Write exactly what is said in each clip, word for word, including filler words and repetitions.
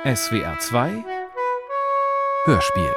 S W R zwei Hörspiel.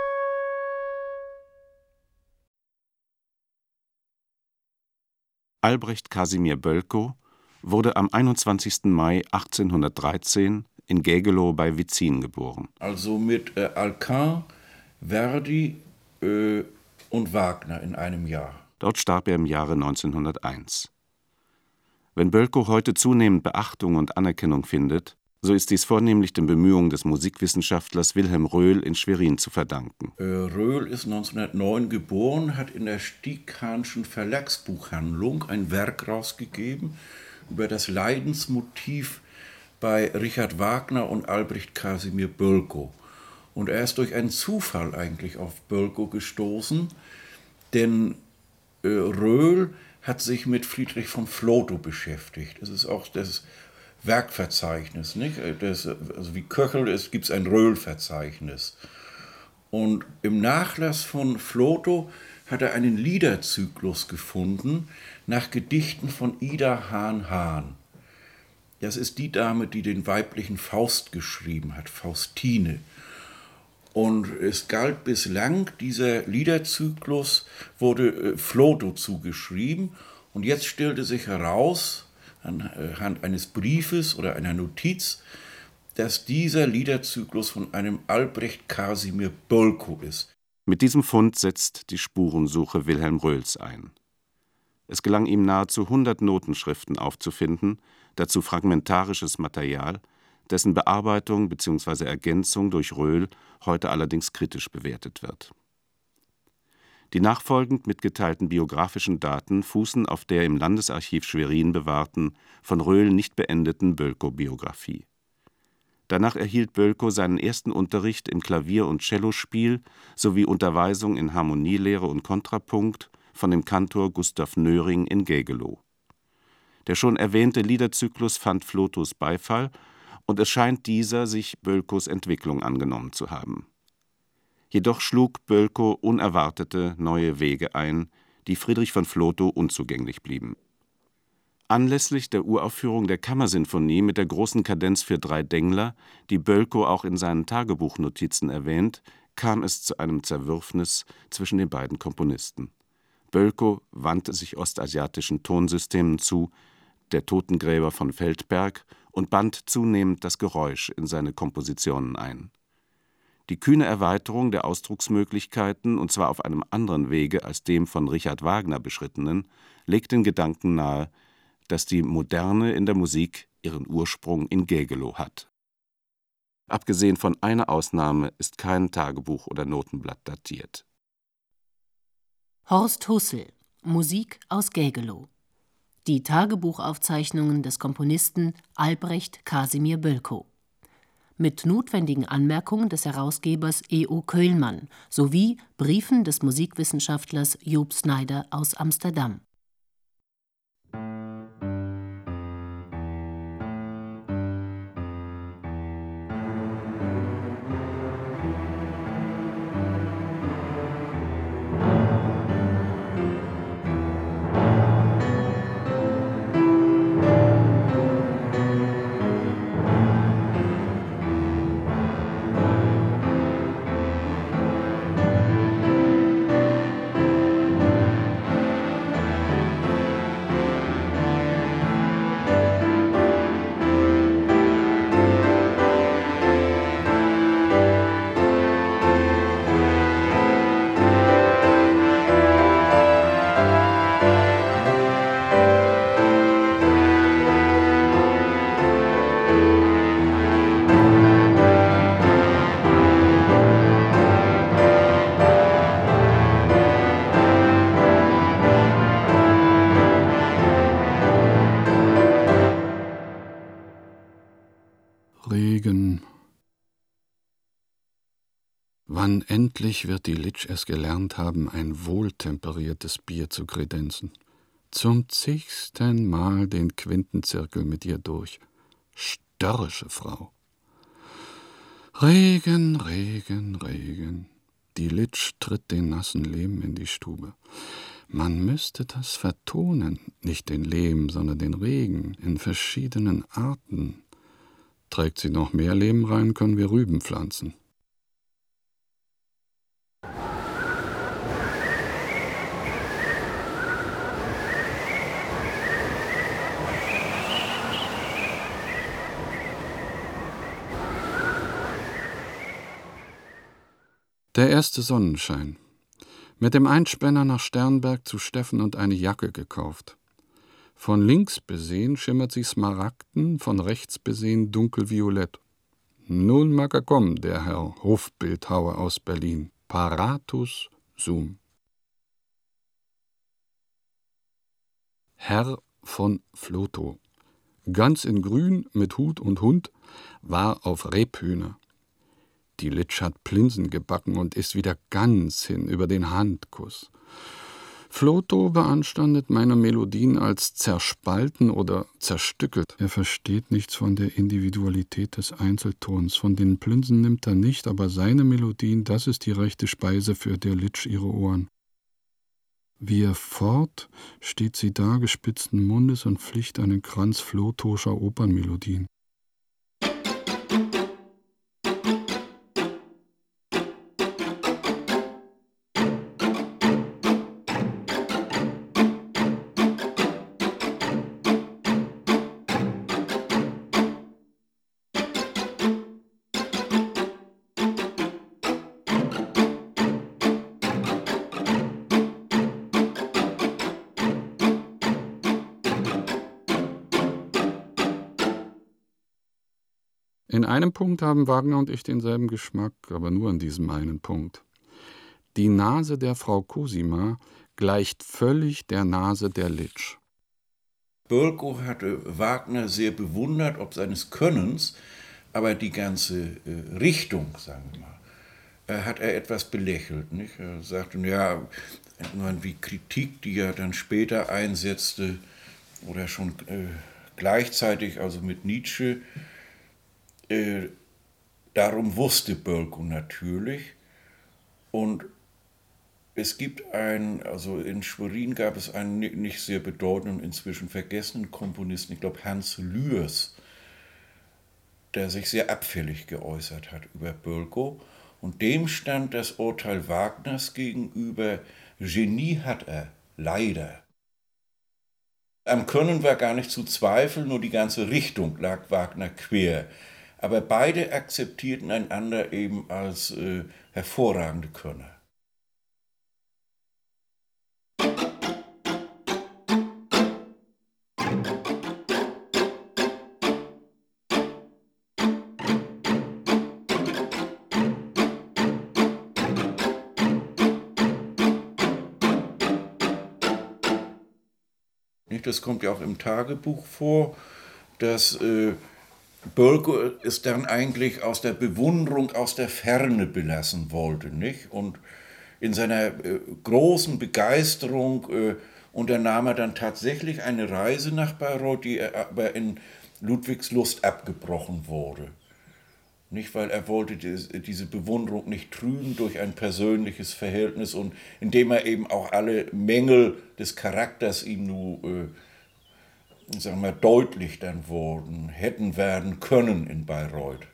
Albrecht Kasimir Bölkow wurde am einundzwanzigsten Mai achtzehnhundertdreizehn in Gägelow bei Witzin geboren. Also mit äh, Alcan, Verdi äh, und Wagner in einem Jahr. Dort starb er im Jahre neunzehnhunderteins. Wenn Bölkow heute zunehmend Beachtung und Anerkennung findet, so ist dies vornehmlich den Bemühungen des Musikwissenschaftlers Wilhelm Röhl in Schwerin zu verdanken. Äh, Röhl ist neunzehnhundertneun geboren, hat in der Stieghahnschen Verlagsbuchhandlung ein Werk rausgegeben über das Leidensmotiv bei Richard Wagner und Albrecht Kasimir Bölkow. Und er ist durch einen Zufall eigentlich auf Bölkow gestoßen, denn äh, Röhl hat sich mit Friedrich von Flotow beschäftigt. Das ist auch das Werkverzeichnis, nicht? Das, also wie Köchel ist, gibt es ein Röhl-Verzeichnis. Und im Nachlass von Flotow hat er einen Liederzyklus gefunden nach Gedichten von Ida Hahn-Hahn. Das ist die Dame, die den weiblichen Faust geschrieben hat, Faustine. Und es galt bislang, dieser Liederzyklus wurde äh, Flotow zugeschrieben. Und jetzt stellte sich heraus, anhand eines Briefes oder einer Notiz, dass dieser Liederzyklus von einem Albrecht Kasimir Bölkow ist. Mit diesem Fund setzt die Spurensuche Wilhelm Röhls ein. Es gelang ihm nahezu hundert Notenschriften aufzufinden, dazu fragmentarisches Material, dessen Bearbeitung bzw. Ergänzung durch Röhl heute allerdings kritisch bewertet wird. Die nachfolgend mitgeteilten biografischen Daten fußen auf der im Landesarchiv Schwerin bewahrten, von Röhl nicht beendeten Bölkow-Biografie. Danach erhielt Bölkow seinen ersten Unterricht im Klavier- und Cellospiel sowie Unterweisung in Harmonielehre und Kontrapunkt von dem Kantor Gustav Nöring in Gägelow. Der schon erwähnte Liederzyklus fand Flotows Beifall, und es scheint dieser sich Bölkows Entwicklung angenommen zu haben. Jedoch schlug Bölkow unerwartete neue Wege ein, die Friedrich von Flotow unzugänglich blieben. Anlässlich der Uraufführung der Kammersinfonie mit der großen Kadenz für drei Dengler, die Bölkow auch in seinen Tagebuchnotizen erwähnt, kam es zu einem Zerwürfnis zwischen den beiden Komponisten. Bölkow wandte sich ostasiatischen Tonsystemen zu, der Totengräber von Feldberg, und band zunehmend das Geräusch in seine Kompositionen ein. Die kühne Erweiterung der Ausdrucksmöglichkeiten, und zwar auf einem anderen Wege als dem von Richard Wagner beschrittenen, legt den Gedanken nahe, dass die Moderne in der Musik ihren Ursprung in Gägelow hat. Abgesehen von einer Ausnahme ist kein Tagebuch oder Notenblatt datiert. Horst Hussel, Musik aus Gägelow. Die Tagebuchaufzeichnungen des Komponisten Albrecht Kasimir Bölkow. Mit notwendigen Anmerkungen des Herausgebers E O Köhlmann sowie Briefen des Musikwissenschaftlers Job Snyder aus Amsterdam. Regen. Wann endlich wird die Litsch es gelernt haben, ein wohltemperiertes Bier zu kredenzen? Zum zigsten Mal den Quintenzirkel mit ihr durch. Störrische Frau. Regen, Regen, Regen. Die Litsch tritt den nassen Lehm in die Stube. Man müsste das vertonen, nicht den Lehm, sondern den Regen, in verschiedenen Arten. Trägt sie noch mehr Lehm rein, können wir Rüben pflanzen. Der erste Sonnenschein. Mit dem Einspänner nach Sternberg zu Steffen und eine Jacke gekauft. Von links besehen schimmert sie smaragden, von rechts besehen dunkelviolett. Nun mag er kommen, der Herr Hofbildhauer aus Berlin. Paratus sum. Herr von Flotow, ganz in Grün mit Hut und Hund, war auf Rebhühner. Die Litsch hat Plinsen gebacken und ist wieder ganz hin über den Handkuss. Flotow beanstandet meine Melodien als zerspalten oder zerstückelt. Er versteht nichts von der Individualität des Einzeltons. Von den Plinsen nimmt er nicht, aber seine Melodien, das ist die rechte Speise für der Litsch ihre Ohren. Wie er fort, steht sie da gespitzten Mundes und pflicht einen Kranz Flotowscher Opernmelodien. In einem Punkt haben Wagner und ich denselben Geschmack, aber nur in diesem einen Punkt. Die Nase der Frau Cosima gleicht völlig der Nase der Litsch. Bölkow hatte Wagner sehr bewundert, ob seines Könnens, aber die ganze äh, Richtung, sagen wir mal, äh, hat er etwas belächelt. Nicht? Er sagte, ja, wie Kritik, die er dann später einsetzte, oder schon äh, gleichzeitig, also mit Nietzsche, Äh, darum wusste Bölkow natürlich. Und es gibt einen, also in Schwerin gab es einen nicht sehr bedeutenden, inzwischen vergessenen Komponisten, ich glaube Hans Lührs, der sich sehr abfällig geäußert hat über Bölkow. Und dem stand das Urteil Wagners gegenüber, Genie hat er, leider. Am Können war gar nicht zu zweifeln, nur die ganze Richtung lag Wagner quer. Aber beide akzeptierten einander eben als äh, hervorragende Könner. Das kommt ja auch im Tagebuch vor, dass äh, Bölkow es dann eigentlich aus der Bewunderung, aus der Ferne belassen wollte, nicht? Und in seiner äh, großen Begeisterung äh, unternahm er dann tatsächlich eine Reise nach Bayreuth, die aber in Ludwigslust abgebrochen wurde. Nicht, weil er wollte diese Bewunderung nicht trüben durch ein persönliches Verhältnis und indem er eben auch alle Mängel des Charakters ihm nur äh, sagen wir, deutlich dann wurden, hätten werden können in Bayreuth.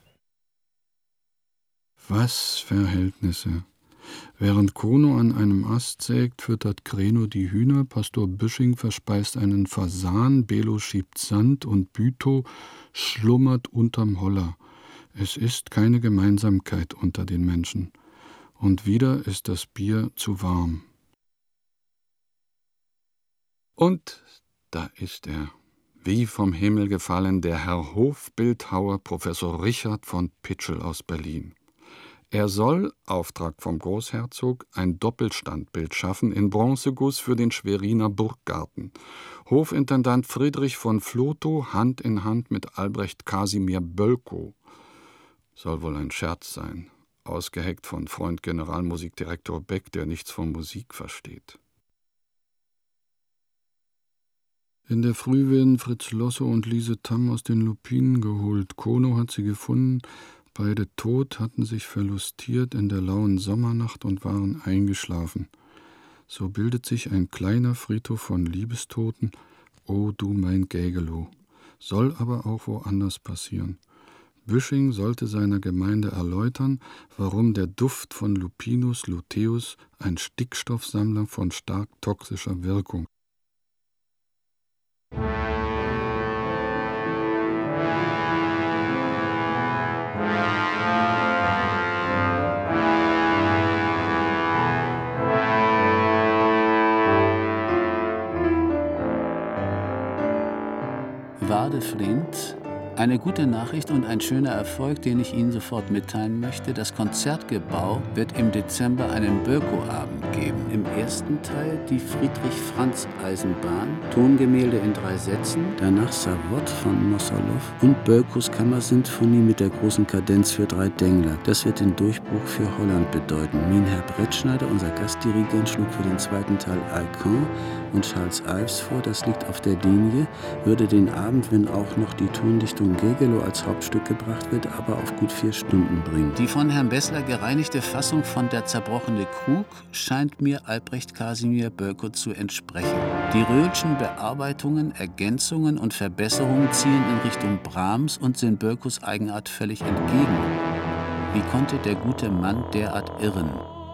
Was Verhältnisse! Während Kono an einem Ast sägt, füttert Kreno die Hühner, Pastor Büsching verspeist einen Fasan, Belo schiebt Sand und Bütow schlummert unterm Holler. Es ist keine Gemeinsamkeit unter den Menschen. Und wieder ist das Bier zu warm. Und da ist er, wie vom Himmel gefallen, der Herr Hofbildhauer, Professor Richard von Pitschel aus Berlin. Er soll, Auftrag vom Großherzog, ein Doppelstandbild schaffen in Bronzeguss für den Schweriner Burggarten. Hofintendant Friedrich von Flotow Hand in Hand mit Albrecht Kasimir Bölkow. Soll wohl ein Scherz sein, ausgeheckt von Freund Generalmusikdirektor Beck, der nichts von Musik versteht. In der Früh werden Fritz Losse und Lise Tamm aus den Lupinen geholt. Kono hat sie gefunden, beide tot, hatten sich verlustiert in der lauen Sommernacht und waren eingeschlafen. So bildet sich ein kleiner Friedhof von Liebestoten, o du mein Gägelow. Soll aber auch woanders passieren. Büsching sollte seiner Gemeinde erläutern, warum der Duft von Lupinus luteus ein Stickstoffsammler von stark toxischer Wirkung. Wadeflint. Eine gute Nachricht und ein schöner Erfolg, den ich Ihnen sofort mitteilen möchte. Das Konzertgebau wird im Dezember einen Bölkow-Abend geben. Im ersten Teil die Friedrich-Franz-Eisenbahn, Tongemälde in drei Sätzen, danach Savott von Mossolow und Bölkows Kammersinfonie mit der großen Kadenz für drei Dengler. Das wird den Durchbruch für Holland bedeuten. Minherr Brettschneider, unser Gastdirigent, schlug für den zweiten Teil Alcan und Charles Ives vor, das liegt auf der Linie, würde den Abend, wenn auch noch die Tondichtung Gegelow als Hauptstück gebracht wird, aber auf gut vier Stunden bringen. Die von Herrn Bessler gereinigte Fassung von Der zerbrochene Krug scheint mir Albrecht Kasimir Bölkow zu entsprechen. Die Röhlschen Bearbeitungen, Ergänzungen und Verbesserungen ziehen in Richtung Brahms und sind Bölkows Eigenart völlig entgegen. Wie konnte der gute Mann derart irren?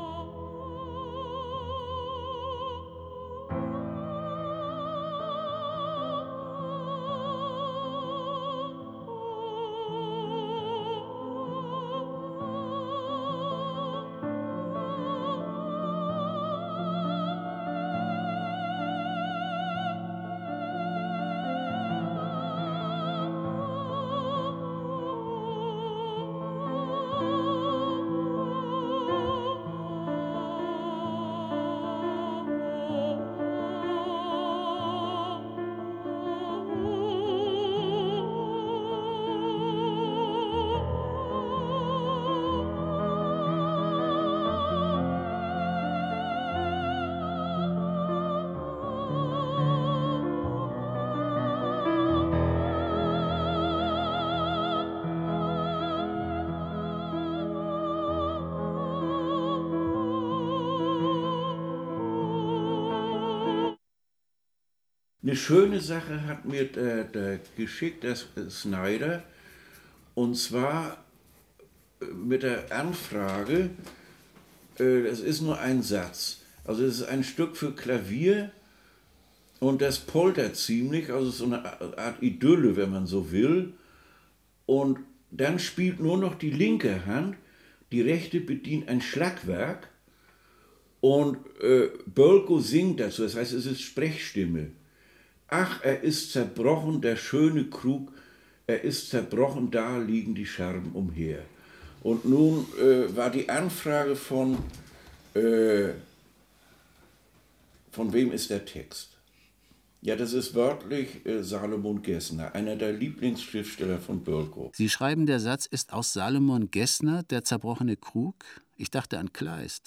Eine schöne Sache hat mir der, der geschickt, der Snyder, und zwar mit der Anfrage, äh, das ist nur ein Satz, also es ist ein Stück für Klavier und das poltert ziemlich, also so eine Art Idylle, wenn man so will, und dann spielt nur noch die linke Hand, die rechte bedient ein Schlagwerk und äh, Bölkow singt dazu, das heißt, es ist Sprechstimme. Ach, er ist zerbrochen, der schöne Krug, er ist zerbrochen, da liegen die Scherben umher. Und nun äh, war die Anfrage von, äh, von wem ist der Text? Ja, das ist wörtlich äh, Salomon Gessner, einer der Lieblingsschriftsteller von Bölkow. Sie schreiben, der Satz ist aus Salomon Gessner, Der zerbrochene Krug? Ich dachte an Kleist.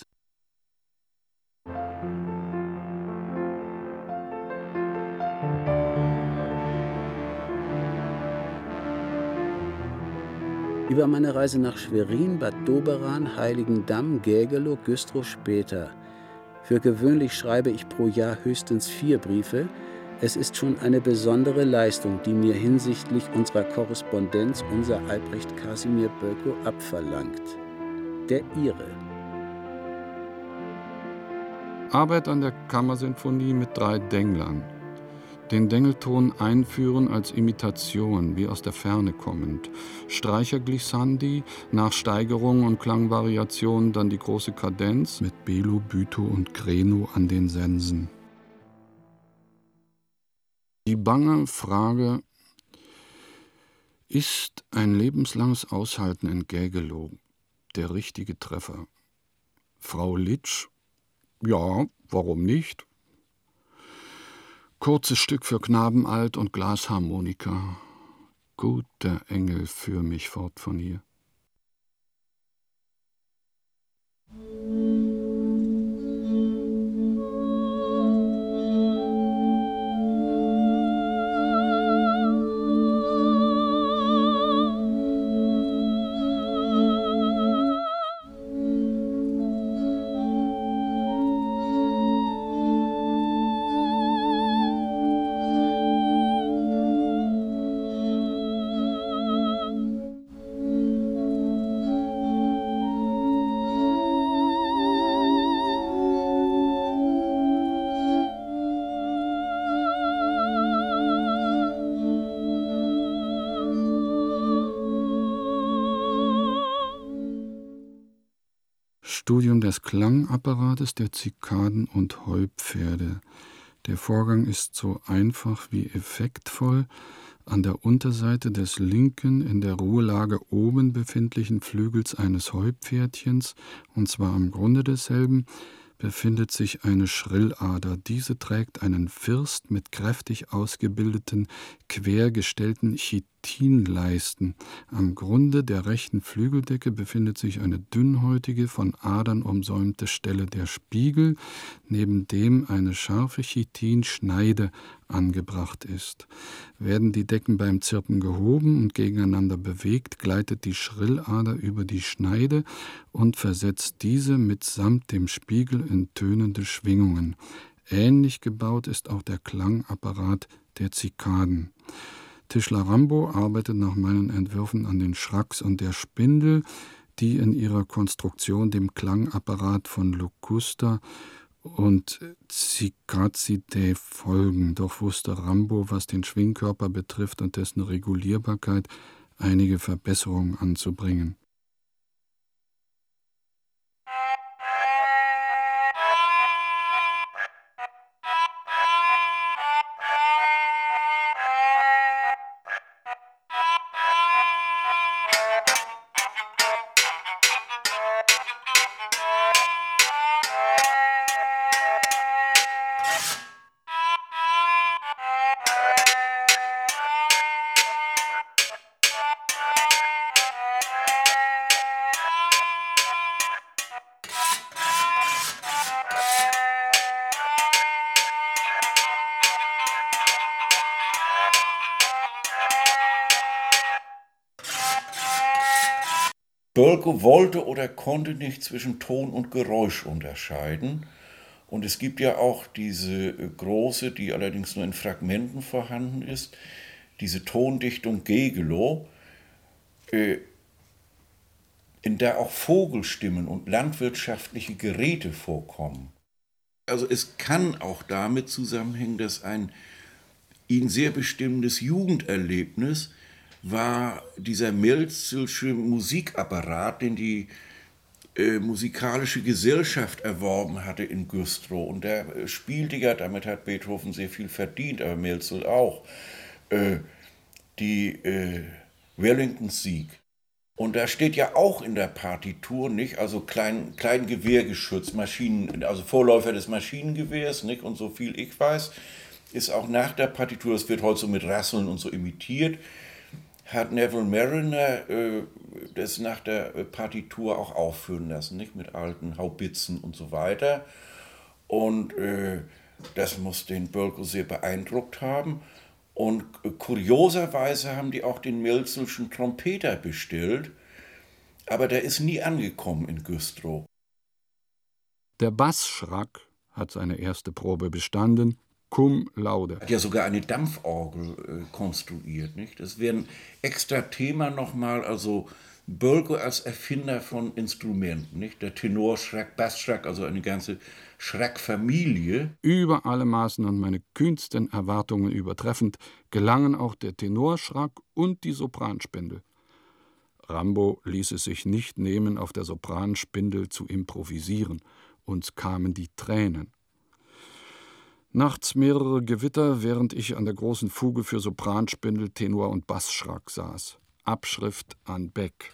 Über meine Reise nach Schwerin, Bad Doberan, Heiligendamm, Gägelow, Güstrow später. Für gewöhnlich schreibe ich pro Jahr höchstens vier Briefe. Es ist schon eine besondere Leistung, die mir hinsichtlich unserer Korrespondenz unser Albrecht Kasimir Bölkow abverlangt. Der Ihre. Arbeit an der Kammersinfonie mit drei Denglern. Den Dengelton einführen als Imitation, wie aus der Ferne kommend. Streicherglissandi, nach Steigerung und Klangvariation dann die große Kadenz mit Belo, Bütow und Greno an den Sensen. Die bange Frage: Ist ein lebenslanges Aushalten in Gägelow der richtige Treffer? Frau Litsch? Ja, warum nicht? Kurzes Stück für Knabenalt und Glasharmonika. Guter Engel, führ mich fort von hier. Studium des Klangapparates der Zikaden und Heupferde. Der Vorgang ist so einfach wie effektvoll. An der Unterseite des linken, in der Ruhelage oben befindlichen Flügels eines Heupferdchens, und zwar am Grunde desselben, befindet sich eine Schrillader. Diese trägt einen First mit kräftig ausgebildeten, quergestellten Chitinleisten. Am Grunde der rechten Flügeldecke befindet sich eine dünnhäutige, von Adern umsäumte Stelle der Spiegel, neben dem eine scharfe Chitinschneide angebracht ist. Werden die Decken beim Zirpen gehoben und gegeneinander bewegt, gleitet die Schrillader über die Schneide und versetzt diese mitsamt dem Spiegel in tönende Schwingungen. Ähnlich gebaut ist auch der Klangapparat der Zikaden. Tischler Rambo arbeitet nach meinen Entwürfen an den Schracks und der Spindel, die in ihrer Konstruktion dem Klangapparat von Locusta und Cicathidae folgen. Doch wusste Rambo, was den Schwingkörper betrifft und dessen Regulierbarkeit, einige Verbesserungen anzubringen. Bölkow wollte oder konnte nicht zwischen Ton und Geräusch unterscheiden. Und es gibt ja auch diese große, die allerdings nur in Fragmenten vorhanden ist, diese Tondichtung Gegelow, in der auch Vogelstimmen und landwirtschaftliche Geräte vorkommen. Also es kann auch damit zusammenhängen, dass ein ihn sehr bestimmendes Jugenderlebnis war dieser Mälzelsche Musikapparat, den die äh, musikalische Gesellschaft erworben hatte in Güstrow. Und der äh, spielte ja, damit hat Beethoven sehr viel verdient, aber Mälzel auch, äh, die äh, Wellington-Sieg. Und da steht ja auch in der Partitur, nicht, also klein, Kleingewehrgeschütz, Maschinen, also Vorläufer des Maschinengewehrs, nicht, und so viel ich weiß, ist auch nach der Partitur, das wird heute so mit Rasseln und so imitiert, hat Neville Marriner äh, das nach der Partitur auch aufführen lassen, nicht, mit alten Haubitzen und so weiter. Und äh, das muss den Bölkow sehr beeindruckt haben. Und äh, kurioserweise haben die auch den Mälzelschen Trompeter bestellt, aber der ist nie angekommen in Güstrow. Der Bassschrack hat seine erste Probe bestanden, cum laude. Hat ja sogar eine Dampforgel äh, konstruiert, nicht? Das wäre ein extra Thema nochmal, also Bölkow als Erfinder von Instrumenten, nicht? Der Tenorschrack, Bassschrack, also eine ganze Schrackfamilie. Über alle Maßen und meine kühnsten Erwartungen übertreffend gelangen auch der Tenorschrack und die Sopranspindel. Rambo ließ es sich nicht nehmen, auf der Sopranspindel zu improvisieren. Uns kamen die Tränen. Nachts mehrere Gewitter, während ich an der großen Fuge für Sopranspindel, Tenor und Bassschrack saß. Abschrift an Beck.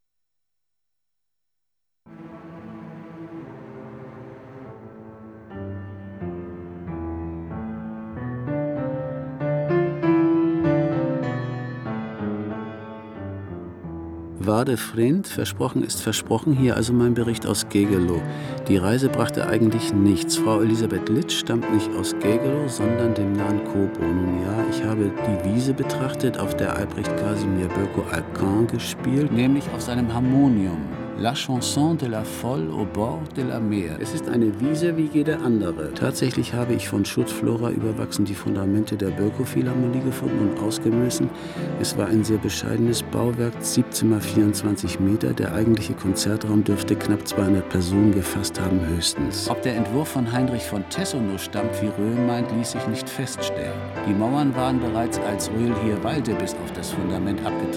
Wade Vriend, versprochen ist versprochen, hier also mein Bericht aus Gegelow. Die Reise brachte eigentlich nichts. Frau Elisabeth Litsch stammt nicht aus Gegelow, sondern dem nahen Coburg. Nun ja, ich habe die Wiese betrachtet, auf der Albrecht Casimir Bölkow Alcan gespielt, nämlich auf seinem Harmonium. La Chanson de la Folle au bord de la mer. Es ist eine Wiese wie jede andere. Tatsächlich habe ich von Schutzflora überwachsen die Fundamente der Bölkow-Philharmonie gefunden und ausgemessen. Es war ein sehr bescheidenes Bauwerk, siebzehn mal vierundzwanzig Meter. Der eigentliche Konzertraum dürfte knapp zweihundert Personen gefasst haben, höchstens. Ob der Entwurf von Heinrich von Tessenow stammt, wie Röhl meint, ließ sich nicht feststellen. Die Mauern waren bereits, als Röhl hier weilte, bis auf das Fundament abgetragen.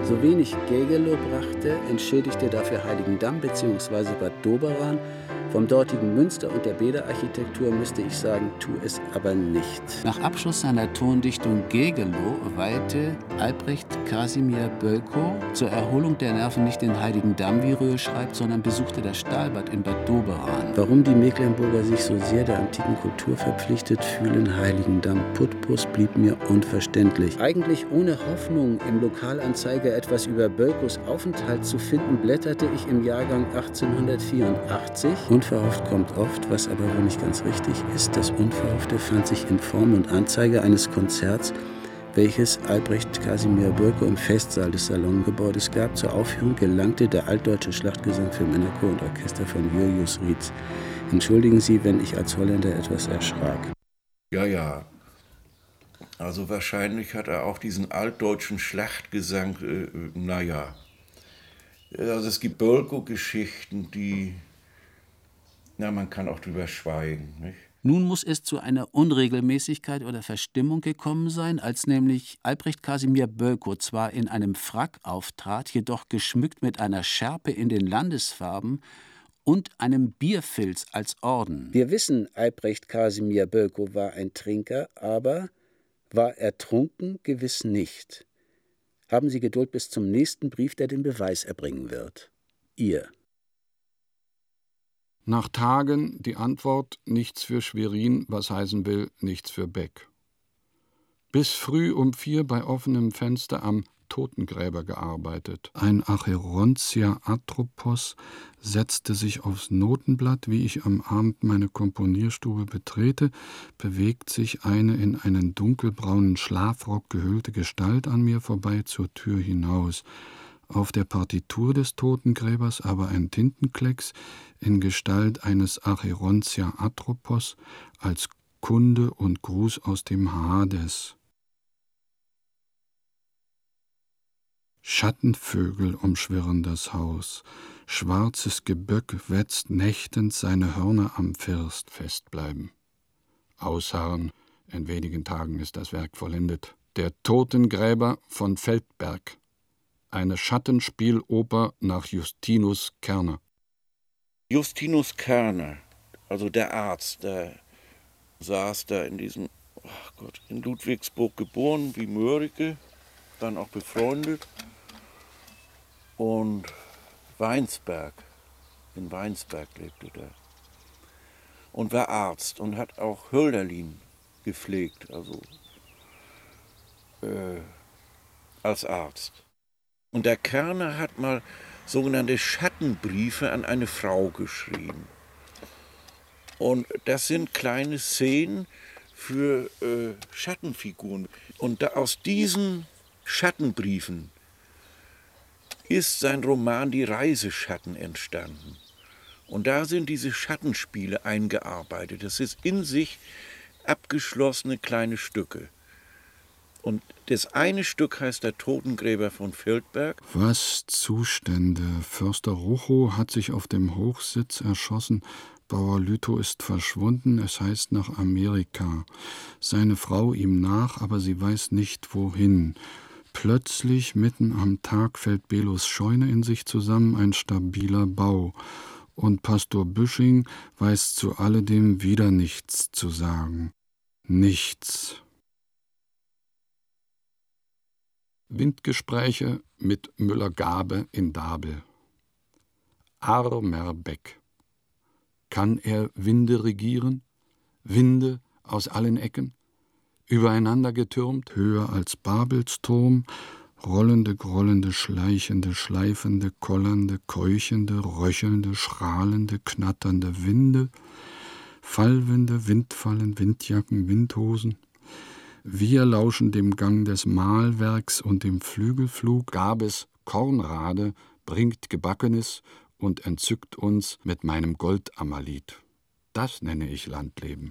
So wenig Gägelow brachte, entschädigte dafür Heiligendamm bzw. Bad Doberan. Vom dortigen Münster und der Bäderarchitektur müsste ich sagen, tu es aber nicht. Nach Abschluss seiner Tondichtung Gägelow weihte Albrecht Kasimir Bölkow zur Erholung der Nerven nicht den Heiligendamm, wie Röhl schreibt, sondern besuchte das Stahlbad in Bad Doberan. Warum die Mecklenburger sich so sehr der antiken Kultur verpflichtet fühlen, Heiligendamm Putbus, blieb mir unverständlich. Eigentlich ohne Hoffnung, im Lokalanzeiger etwas über Bölkows Aufenthalt zu finden, blätterte ich im Jahrgang achtzehnhundertvierundachtzig. Unverhofft kommt oft, was aber wohl nicht ganz richtig ist. Das Unverhoffte fand sich in Form und Anzeige eines Konzerts, welches Albrecht Kasimir Bölkow im Festsaal des Salongebäudes gab. Zur Aufführung gelangte der altdeutsche Schlachtgesang für Männerchor und Orchester von Julius Rietz. Entschuldigen Sie, wenn ich als Holländer etwas erschrak. Ja, ja. Also wahrscheinlich hat er auch diesen altdeutschen Schlachtgesang, äh, naja. Also es gibt Bölkow-Geschichten, die, na, man kann auch drüber schweigen, nicht? Nun muss es zu einer Unregelmäßigkeit oder Verstimmung gekommen sein, als nämlich Albrecht Kasimir Bölkow zwar in einem Frack auftrat, jedoch geschmückt mit einer Schärpe in den Landesfarben und einem Bierfilz als Orden. Wir wissen, Albrecht Kasimir Bölkow war ein Trinker, aber war er trunken? Gewiss nicht. Haben Sie Geduld bis zum nächsten Brief, der den Beweis erbringen wird. Ihr. Nach Tagen die Antwort, nichts für Schwerin, was heißen will, nichts für Beck. Bis früh um vier bei offenem Fenster am Totengräber gearbeitet. Ein Acherontia atropos setzte sich aufs Notenblatt. Wie ich am Abend meine Komponierstube betrete, bewegt sich eine in einen dunkelbraunen Schlafrock gehüllte Gestalt an mir vorbei zur Tür hinaus. Auf der Partitur des Totengräbers aber ein Tintenklecks in Gestalt eines Acherontia atropos als Kunde und Gruß aus dem Hades. Schattenvögel umschwirren das Haus, schwarzes Geböck wetzt nächtend seine Hörner am First festbleiben. Ausharren, in wenigen Tagen ist das Werk vollendet. Der Totengräber von Feldberg, eine Schattenspieloper nach Justinus Kerner. Justinus Kerner, also der Arzt, der saß da in diesem, oh Gott, in Ludwigsburg geboren, wie Mörike, dann auch befreundet. Und Weinsberg, in Weinsberg lebte der. Und war Arzt und hat auch Hölderlin gepflegt, also äh, als Arzt. Und der Kerner hat mal sogenannte Schattenbriefe an eine Frau geschrieben. Und das sind kleine Szenen für äh, Schattenfiguren. Und da aus diesen Schattenbriefen ist sein Roman Die Reiseschatten entstanden. Und da sind diese Schattenspiele eingearbeitet. Das ist in sich abgeschlossene kleine Stücke. Und das eine Stück heißt Der Totengräber von Feldberg. Was Zustände! Förster Ruchow hat sich auf dem Hochsitz erschossen. Bauer Lüthow ist verschwunden, es heißt nach Amerika. Seine Frau ihm nach, aber sie weiß nicht wohin. Plötzlich, mitten am Tag, fällt Belos Scheune in sich zusammen, ein stabiler Bau. Und Pastor Büsching weiß zu alledem wieder nichts zu sagen. Nichts. Windgespräche mit Müller-Gabe in Dabel. Armer Beck. Kann er Winde regieren? Winde aus allen Ecken? Übereinander getürmt, höher als Babels Turm, rollende, grollende, schleichende, schleifende, kollernde, keuchende, röchelnde, schrahlende, knatternde Winde, Fallwinde, Windfallen, Windjacken, Windhosen. Wir lauschen dem Gang des Mahlwerks und dem Flügelflug. Gabes Kornrade bringt Gebackenes und entzückt uns mit meinem Goldamalit. Das nenne ich Landleben.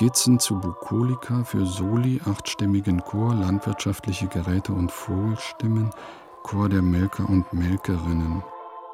Skizzen zu Bukolika für Soli, achtstimmigen Chor, landwirtschaftliche Geräte und Vogelstimmen, Chor der Melker und Melkerinnen.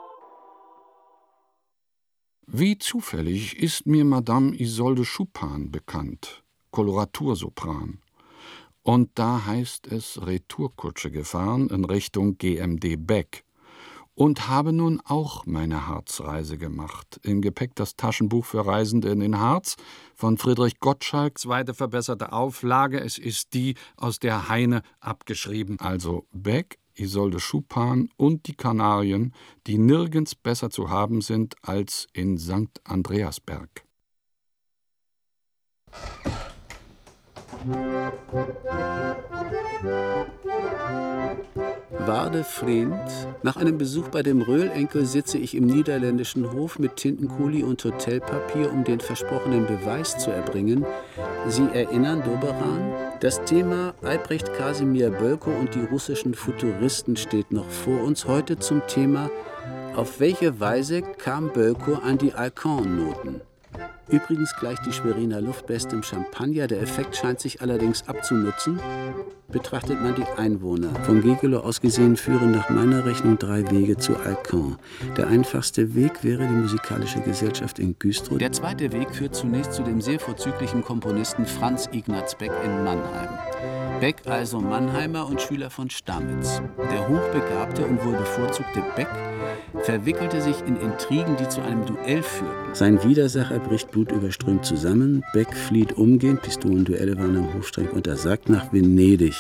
Wie zufällig ist mir Madame Isolde Chupin bekannt, Koloratursopran. Und da heißt es Retourkutsche gefahren in Richtung G M D Beck. Und habe nun auch meine Harzreise gemacht. Im Gepäck das Taschenbuch für Reisende in den Harz von Friedrich Gottschalk, zweite verbesserte Auflage. Es ist die aus der Heine abgeschrieben. Also Beck, Isolde Chupin und die Kanarien, die nirgends besser zu haben sind als in Sankt Andreasberg. Warde Vriend. Nach einem Besuch bei dem Röhlenkel sitze ich im niederländischen Hof mit Tintenkuli und Hotelpapier, um den versprochenen Beweis zu erbringen. Sie erinnern, Doberan? Das Thema Albrecht Kasimir Bölkow und die russischen Futuristen steht noch vor uns. Heute zum Thema: Auf welche Weise kam Bölkow an die Alcan-Noten? Übrigens gleicht die Schweriner Luft bestem Champagner. Der Effekt scheint sich allerdings abzunutzen. Betrachtet man die Einwohner. Von Gegelow aus gesehen führen nach meiner Rechnung drei Wege zu Alcan. Der einfachste Weg wäre die Musikalische Gesellschaft in Güstrow. Der zweite Weg führt zunächst zu dem sehr vorzüglichen Komponisten Franz Ignaz Beck in Mannheim. Beck also Mannheimer und Schüler von Stamitz. Der hochbegabte und wohl bevorzugte Beck verwickelte sich in Intrigen, die zu einem Duell führten. Sein Widersacher bricht blutüberströmt zusammen. Beck flieht umgehend, Pistolenduelle waren am Hof streng untersagt, nach Venedig.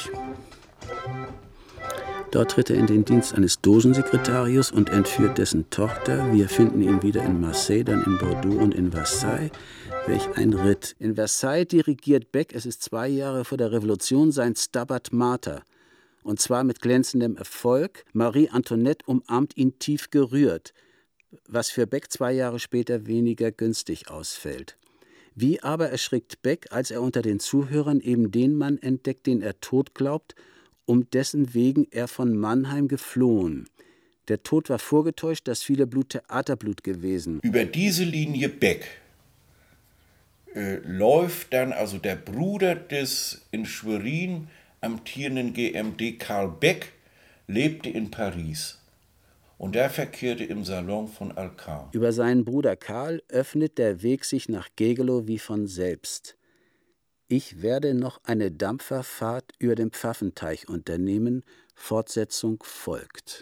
Dort tritt er in den Dienst eines Dogensekretarius und entführt dessen Tochter. Wir finden ihn wieder in Marseille, dann in Bordeaux und in Versailles. Welch ein Ritt. In Versailles dirigiert Beck, es ist zwei Jahre vor der Revolution, sein Stabat Mater. Und zwar mit glänzendem Erfolg. Marie Antoinette umarmt ihn tief gerührt, was für Beck zwei Jahre später weniger günstig ausfällt. Wie aber erschrickt Beck, als er unter den Zuhörern eben den Mann entdeckt, den er tot glaubt, um dessen wegen er von Mannheim geflohen. Der Tod war vorgetäuscht, das viele Blut Theaterblut gewesen. Über diese Linie Beck äh, läuft dann also der Bruder des in Schwerin amtierenden G M D Karl Beck, lebte in Paris. Und er verkehrte im Salon von Alcan. Über seinen Bruder Karl öffnet der Weg sich nach Gegelow wie von selbst. Ich werde noch eine Dampferfahrt über den Pfaffenteich unternehmen. Fortsetzung folgt.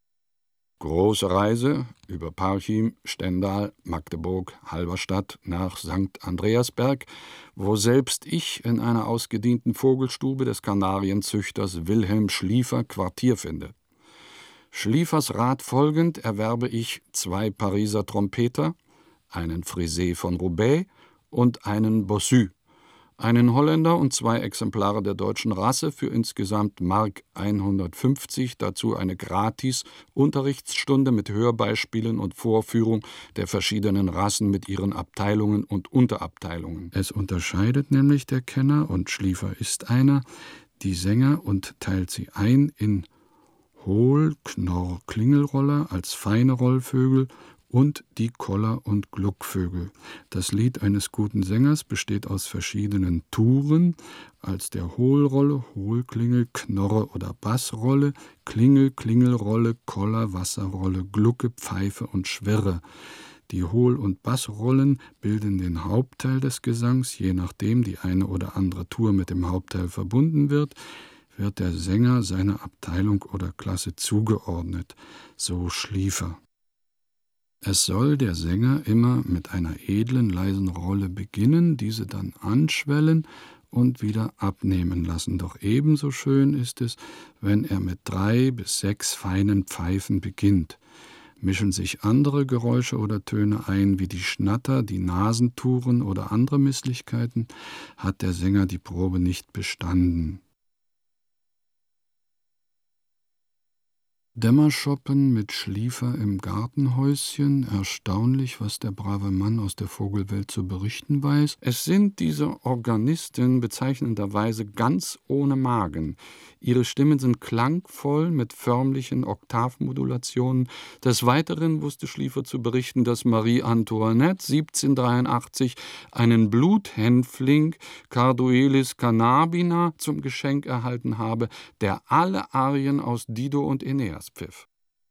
Große Reise über Parchim, Stendal, Magdeburg, Halberstadt nach Sankt Andreasberg, wo selbst ich in einer ausgedienten Vogelstube des Kanarienzüchters Wilhelm Schliefer Quartier finde. Schliefers Rat folgend erwerbe ich zwei Pariser Trompeter, einen Frisé von Roubaix und einen Bossu, einen Holländer und zwei Exemplare der deutschen Rasse für insgesamt Mark hundertfünfzig, dazu eine Gratis-Unterrichtsstunde mit Hörbeispielen und Vorführung der verschiedenen Rassen mit ihren Abteilungen und Unterabteilungen. Es unterscheidet nämlich der Kenner, und Schliefer ist einer, die Sänger und teilt sie ein in Hohl-, Knorr-, Klingelroller als feine Rollvögel und die Koller- und Gluckvögel. Das Lied eines guten Sängers besteht aus verschiedenen Touren, als der Hohlrolle, Hohlklingel, Knorre oder Bassrolle, Klingel, Klingelrolle, Koller, Wasserrolle, Glucke, Pfeife und Schwirre. Die Hohl- und Bassrollen bilden den Hauptteil des Gesangs, je nachdem die eine oder andere Tour mit dem Hauptteil verbunden wird, wird der Sänger seiner Abteilung oder Klasse zugeordnet, so Schliefer. Es soll der Sänger immer mit einer edlen, leisen Rolle beginnen, diese dann anschwellen und wieder abnehmen lassen. Doch ebenso schön ist es, wenn er mit drei bis sechs feinen Pfeifen beginnt. Mischen sich andere Geräusche oder Töne ein, wie die Schnatter, die Nasentouren oder andere Misslichkeiten, hat der Sänger die Probe nicht bestanden. Dämmerschoppen mit Schliefer im Gartenhäuschen, erstaunlich, was der brave Mann aus der Vogelwelt zu berichten weiß. Es sind diese Organisten bezeichnenderweise ganz ohne Magen. Ihre Stimmen sind klangvoll mit förmlichen Oktavmodulationen. Des Weiteren wusste Schliefer zu berichten, dass Marie Antoinette siebzehnhundertdreiundachtzig einen Bluthänfling, Carduelis Cannabina, zum Geschenk erhalten habe, der alle Arien aus Dido und Aeneas pfiff.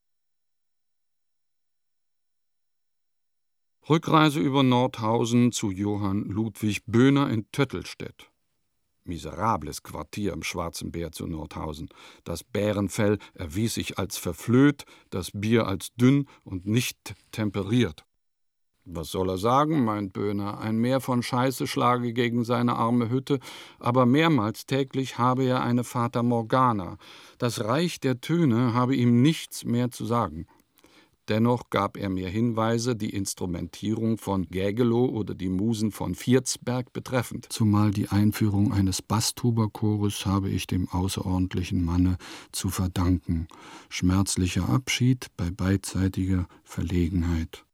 Rückreise über Nordhausen zu Johann Ludwig Böhner in Töttelstedt. Miserables Quartier im Schwarzen Bär zu Nordhausen. Das Bärenfell erwies sich als verflöht, das Bier als dünn und nicht temperiert. Was soll er sagen, meint Böhner, ein Meer von Scheiße schlage gegen seine arme Hütte, aber mehrmals täglich habe er eine Fata Morgana. Das Reich der Töne habe ihm nichts mehr zu sagen. Dennoch gab er mir Hinweise, die Instrumentierung von Gägelow oder die Musen von Vierzberg betreffend. Zumal die Einführung eines Basstuberchores habe ich dem außerordentlichen Manne zu verdanken. Schmerzlicher Abschied bei beidseitiger Verlegenheit.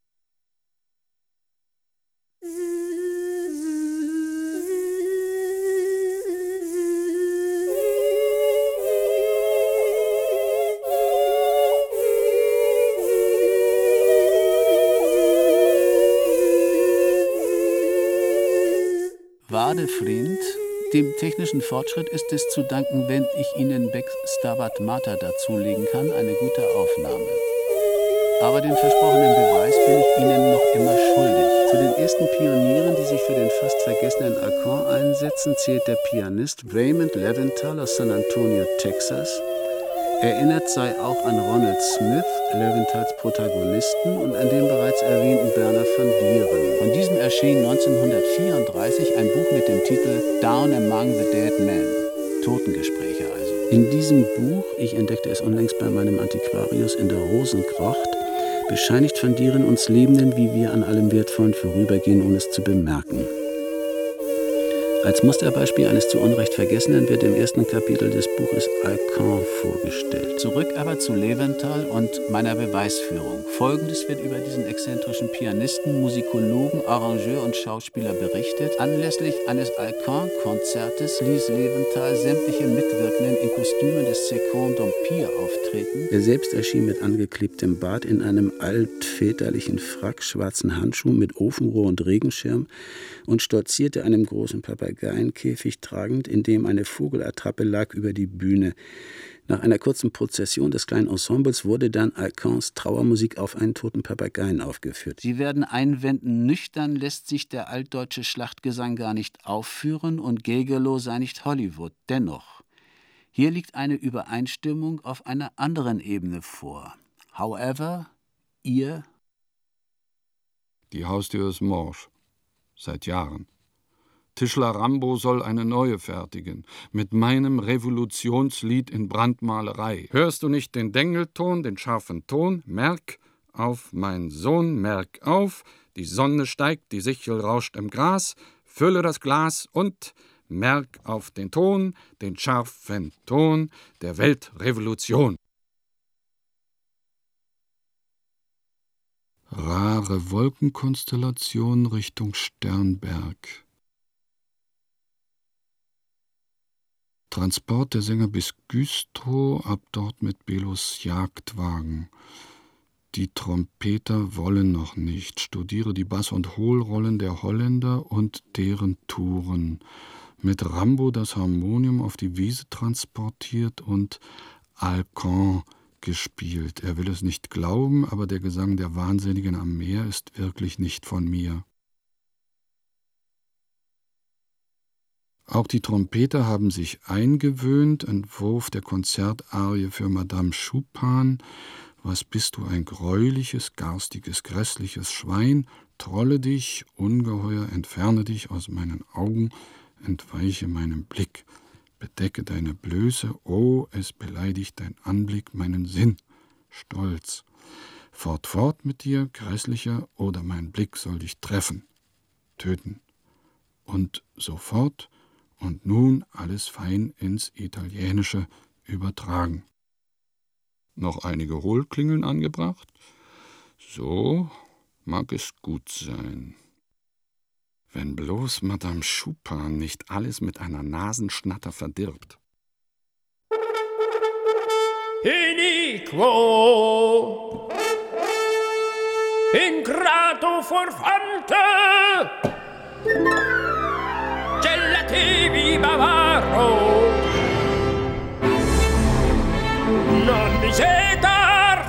Wadefriend, dem technischen Fortschritt ist es zu danken, wenn ich Ihnen Becks Stabat Mater dazulegen kann, eine gute Aufnahme. Aber den versprochenen Beweis bin ich Ihnen noch immer schuldig. Zu den ersten Pionieren, die sich für den fast vergessenen Alcorn einsetzen, zählt der Pianist Raymond Leventhal aus San Antonio, Texas. Erinnert sei auch an Ronald Smith, Leventhals Protagonisten, und an den bereits erwähnten Berner van Dieren. Von diesem erschien neunzehnhundertvierunddreißig ein Buch mit dem Titel Down Among the Dead Men, Totengespräche also. In diesem Buch, ich entdeckte es unlängst bei meinem Antiquarius in der Rosenkrocht, bescheinigt van Dieren uns Lebenden, wie wir an allem Wertvollen vorübergehen, ohne es zu bemerken. Als Musterbeispiel eines zu Unrecht Vergessenen wird im ersten Kapitel des Buches Alcorn vorgestellt. Zurück aber zu Leventhal und meiner Beweisführung. Folgendes wird über diesen exzentrischen Pianisten, Musikologen, Arrangeur und Schauspieler berichtet. Anlässlich eines Alcorn-Konzertes ließ Leventhal sämtliche Mitwirkenden in Kostümen des Second d'Empire auftreten. Er selbst erschien mit angeklebtem Bart in einem altväterlichen Frack, schwarzen Handschuhen mit Ofenrohr und Regenschirm und stolzierte einem großen Papageienkäfig tragend, in dem eine Vogelattrappe lag, über die Bühne. Nach einer kurzen Prozession des kleinen Ensembles wurde dann Alcorns Trauermusik auf einen toten Papageien aufgeführt. Sie werden einwenden, nüchtern lässt sich der altdeutsche Schlachtgesang gar nicht aufführen und Gägelow sei nicht Hollywood. Dennoch, hier liegt eine Übereinstimmung auf einer anderen Ebene vor. However, ihr... Die Haustür ist morsch. Seit Jahren. Tischler Rambo soll eine neue fertigen, mit meinem Revolutionslied in Brandmalerei. Hörst du nicht den Dengelton, den scharfen Ton? Merk auf, mein Sohn, merk auf, die Sonne steigt, die Sichel rauscht im Gras, fülle das Glas und merk auf den Ton, den scharfen Ton der Weltrevolution. Rare Wolkenkonstellation Richtung Sternberg. Transport der Sänger bis Güstrow, ab dort mit Belos Jagdwagen. Die Trompeter wollen noch nicht. Studiere die Bass- und Hohlrollen der Holländer und deren Touren. Mit Rambo das Harmonium auf die Wiese transportiert und Alcorn gespielt. Er will es nicht glauben, aber der Gesang der Wahnsinnigen am Meer ist wirklich nicht von mir. Auch die Trompeter haben sich eingewöhnt, Entwurf der Konzertarie für Madame Chupin. Was bist du, ein greuliches, garstiges, grässliches Schwein? Trolle dich, Ungeheuer, entferne dich aus meinen Augen, entweiche meinem Blick. Bedecke deine Blöße, oh, es beleidigt dein Anblick meinen Sinn. Stolz. Fort, fort mit dir, grässlicher, oder mein Blick soll dich treffen, töten. Und sofort und nun alles fein ins Italienische übertragen. Noch einige Hohlklingeln angebracht? So mag es gut sein. Wenn bloß Madame Chupin nicht alles mit einer Nasenschnatter verdirbt. Iniquo ingrato forfante gelativi bavaro non mi setar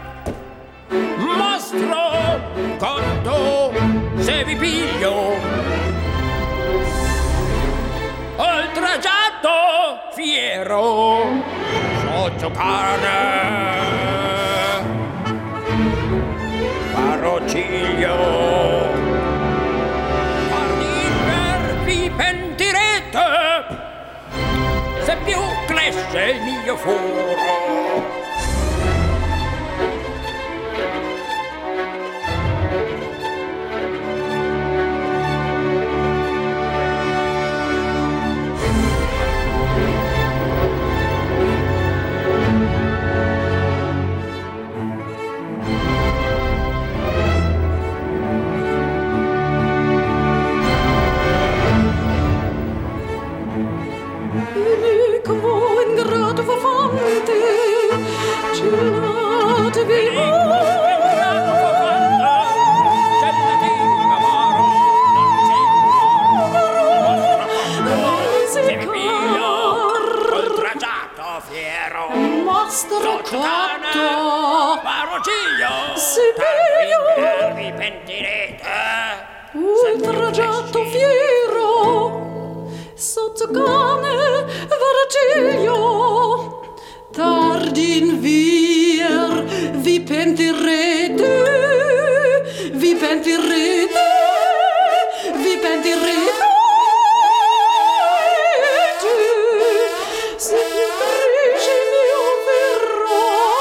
mostro conto se vi piglio oltraggiato fiero sotto cane parociglio per vi pentirete se più cresce il mio furo. Ultragiato fiero sotto cane Vergilio tardi in vier vi pentirete vi pentirete vi pentirete se più cresce il mio verrò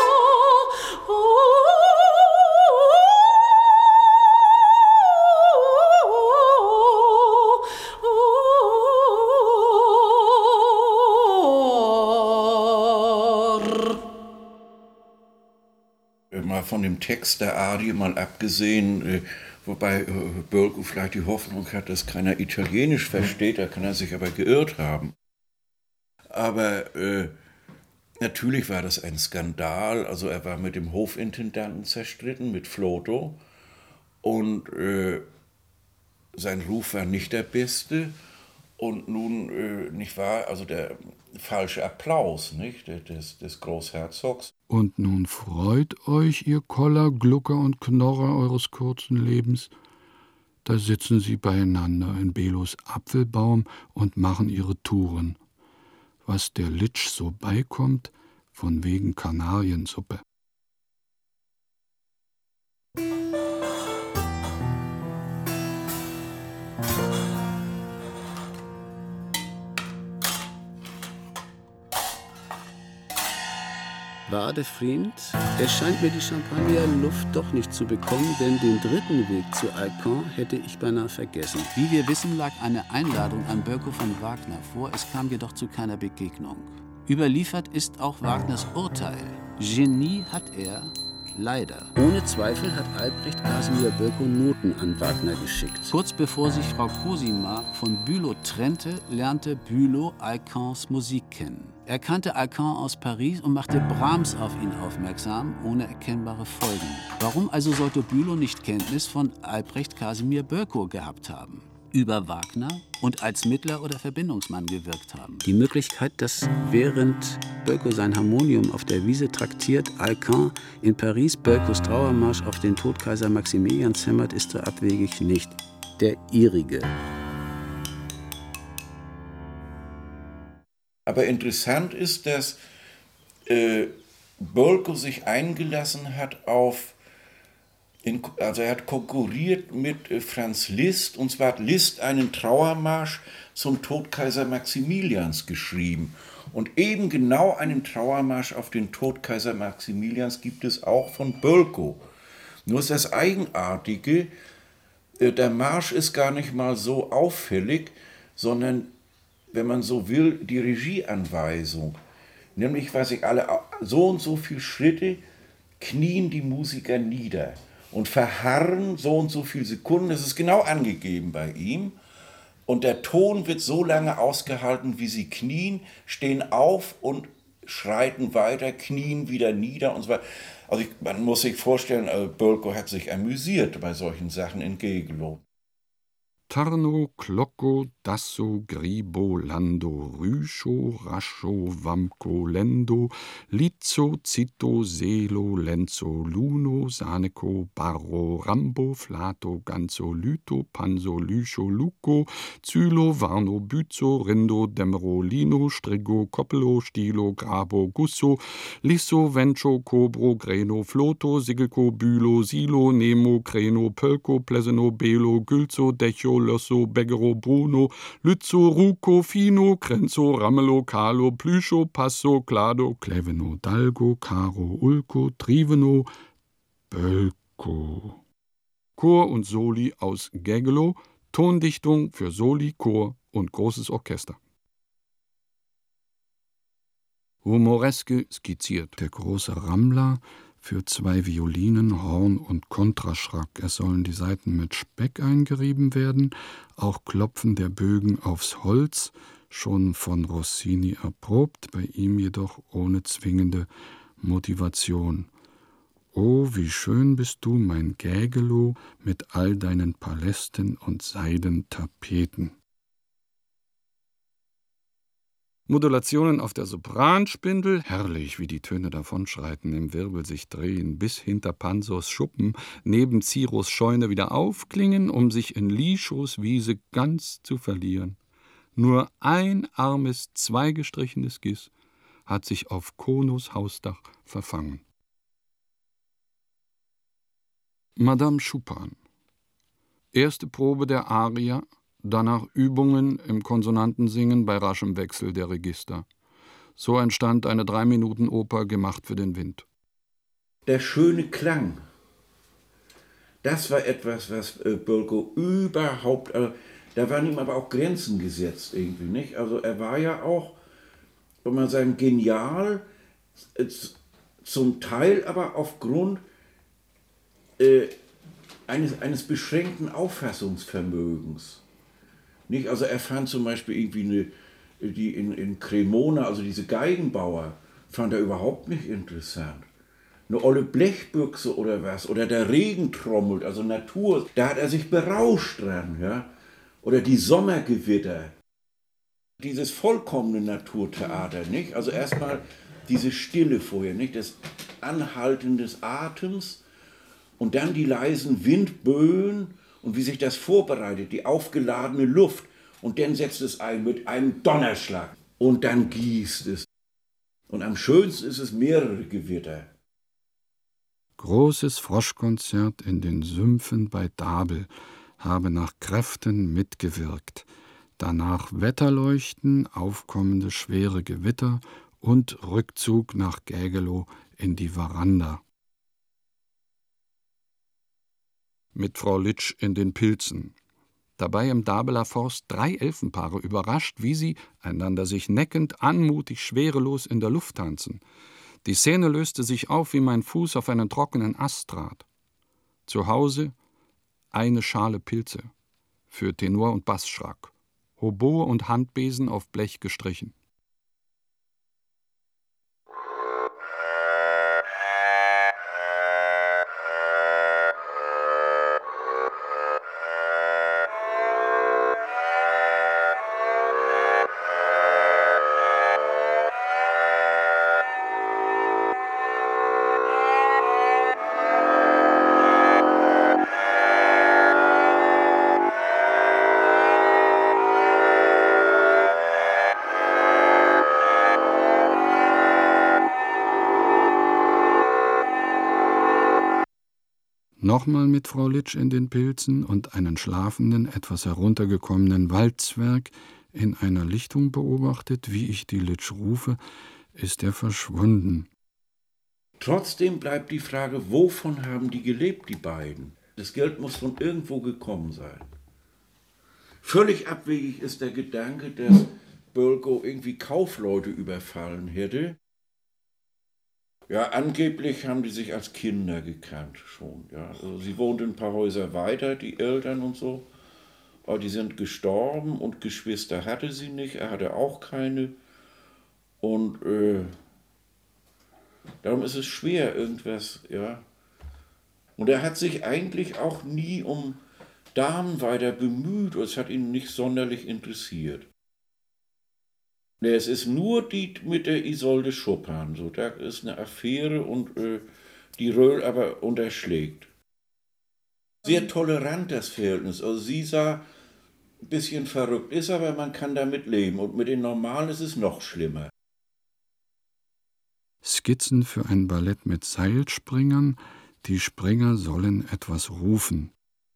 Von dem Text der Arie mal abgesehen, wobei Bölkow vielleicht die Hoffnung hat, dass keiner Italienisch versteht, da kann er sich aber geirrt haben. Aber äh, natürlich war das ein Skandal, also er war mit dem Hofintendanten zerstritten, mit Flotow, und äh, sein Ruf war nicht der beste. Und nun, äh, nicht wahr, also der falsche Applaus, nicht, des, des Großherzogs. Und nun freut euch, ihr Koller, Glucker und Knorrer eures kurzen Lebens. Da sitzen sie beieinander in Belos Apfelbaum und machen ihre Touren. Was der Litsch so beikommt, von wegen Kanariensuppe. Wadefried, es scheint mir die Champagnerluft doch nicht zu bekommen, denn den dritten Weg zu Alcan hätte ich beinahe vergessen. Wie wir wissen, lag eine Einladung an Bölkow von Wagner vor, es kam jedoch zu keiner Begegnung. Überliefert ist auch Wagners Urteil. Genie hat er, leider. Ohne Zweifel hat Albrecht Casimir Bölkow Noten an Wagner geschickt. Kurz bevor sich Frau Cosima von Bülow trennte, lernte Bülow Alcans Musik kennen. Er kannte Alcan aus Paris und machte Brahms auf ihn aufmerksam, ohne erkennbare Folgen. Warum also sollte Bülow nicht Kenntnis von Albrecht Casimir Bölkow gehabt haben? Über Wagner und als Mittler oder Verbindungsmann gewirkt haben. Die Möglichkeit, dass während Bölkow sein Harmonium auf der Wiese traktiert, Alcan in Paris Bölkows Trauermarsch auf den Todkaiser Maximilian hämmert, ist so abwegig nicht. Der ihrige. Aber interessant ist, dass äh, Bölkow sich eingelassen hat auf, in, also er hat konkurriert mit äh, Franz Liszt, und zwar hat Liszt einen Trauermarsch zum Tod Kaiser Maximilians geschrieben. Und eben genau einen Trauermarsch auf den Tod Kaiser Maximilians gibt es auch von Bölkow. Nur ist das Eigenartige, äh, der Marsch ist gar nicht mal so auffällig, sondern, wenn man so will, die Regieanweisung. Nämlich, weiß ich alle, so und so viele Schritte knien die Musiker nieder und verharren so und so viele Sekunden. Das ist genau angegeben bei ihm. Und der Ton wird so lange ausgehalten, wie sie knien, stehen auf und schreiten weiter, knien wieder nieder und so weiter. Also ich, man muss sich vorstellen, äh, Bölkow hat sich amüsiert bei solchen Sachen in Gegelo. Tarno, Clocco, Dasso, Gribo, Lando, Rüscho, Rascho, Vamco, Lendo, Lizzo, Zitto, Selo, Lenzo, Luno, Saneco, Barro, Rambo, Flato, Ganzo, Lyto, Panso, Lyscho, Luco, Zylo, Varno, Büzo, Rindo, Demmero, Lino, Strigo, Koppelo, Stilo, Grabo, Gusso, Lisso, Vencho, Cobro, Greno, Floto, Sigelco, Bülo, Silo, Nemo, Creno, Pölko, Pleseno, Belo, Gülzo, Decho, Losso, Beggero, Bruno, Lützo, Ruco, Fino, Crenzo, Ramelow, Carlo, Plüscho, Passo, Clado, Cleveno, Dalgo, Caro, Ulco, Triveno, Bölkow. Chor und Soli aus Gägelow, Tondichtung für Soli, Chor und großes Orchester. Humoreske skizziert. Der große Rammler für zwei Violinen, Horn und Kontraschrak. Es sollen die Saiten mit Speck eingerieben werden, auch Klopfen der Bögen aufs Holz, schon von Rossini erprobt, bei ihm jedoch ohne zwingende Motivation. O, wie schön bist du, mein Gägelow, mit all deinen Palästen und Seidentapeten. Modulationen auf der Sopranspindel, herrlich, wie die Töne davonschreiten, im Wirbel sich drehen, bis hinter Pansos Schuppen, neben Ciros Scheune wieder aufklingen, um sich in Lischos Wiese ganz zu verlieren. Nur ein armes, zweigestrichenes Gis hat sich auf Konos Hausdach verfangen. Madame Chupin. Erste Probe der Aria, danach Übungen im Konsonantensingen bei raschem Wechsel der Register. So entstand eine Drei-Minuten-Oper gemacht für den Wind. Der schöne Klang, das war etwas, was äh, Bölkow überhaupt, äh, da waren ihm aber auch Grenzen gesetzt irgendwie, nicht? Also er war ja auch, wenn man sagen, genial, äh, zum Teil aber aufgrund äh, eines, eines beschränkten Auffassungsvermögens. Nicht? Also er fand zum Beispiel irgendwie eine, die in, in Cremona, also diese Geigenbauer, fand er überhaupt nicht interessant. Eine olle Blechbüchse oder was, oder der Regen trommelt, also Natur, da hat er sich berauscht dran, ja. Oder die Sommergewitter. Dieses vollkommene Naturtheater, nicht? Also erstmal diese Stille vorher, nicht? Das Anhalten des Atems und dann die leisen Windböen. Und wie sich das vorbereitet, die aufgeladene Luft. Und dann setzt es ein mit einem Donnerschlag. Und dann gießt es. Und am schönsten ist es mehrere Gewitter. Großes Froschkonzert in den Sümpfen bei Dabel habe nach Kräften mitgewirkt. Danach Wetterleuchten, aufkommende schwere Gewitter und Rückzug nach Gägelow in die Veranda. Mit Frau Litsch in den Pilzen. Dabei im Dabeler Forst drei Elfenpaare überrascht, wie sie, einander sich neckend, anmutig, schwerelos in der Luft tanzen. Die Szene löste sich auf, wie mein Fuß auf einen trockenen Ast trat. Zu Hause eine Schale Pilze, für Tenor und Bassschrak, Hoboe und Handbesen auf Blech gestrichen. Nochmal mit Frau Litsch in den Pilzen und einen schlafenden, etwas heruntergekommenen Waldzwerg in einer Lichtung beobachtet, wie ich die Litsch rufe, ist er verschwunden. Trotzdem bleibt die Frage, wovon haben die gelebt, die beiden? Das Geld muss von irgendwo gekommen sein. Völlig abwegig ist der Gedanke, dass Bölkow irgendwie Kaufleute überfallen hätte. Ja, angeblich haben die sich als Kinder gekannt schon. Ja. Also sie wohnten ein paar Häuser weiter, die Eltern und so. Aber die sind gestorben und Geschwister hatte sie nicht, er hatte auch keine. Und äh, darum ist es schwer, irgendwas, ja. Und er hat sich eigentlich auch nie um Damen weiter bemüht, es hat ihn nicht sonderlich interessiert. Nee, es ist nur die mit der Isolde Chopin, so, da ist eine Affäre und äh, die Röhl aber unterschlägt. Sehr tolerant das Verhältnis, also sie sah ein bisschen verrückt, ist aber man kann damit leben und mit den Normalen ist es noch schlimmer. Skizzen für ein Ballett mit Seilspringern, die Springer sollen etwas rufen.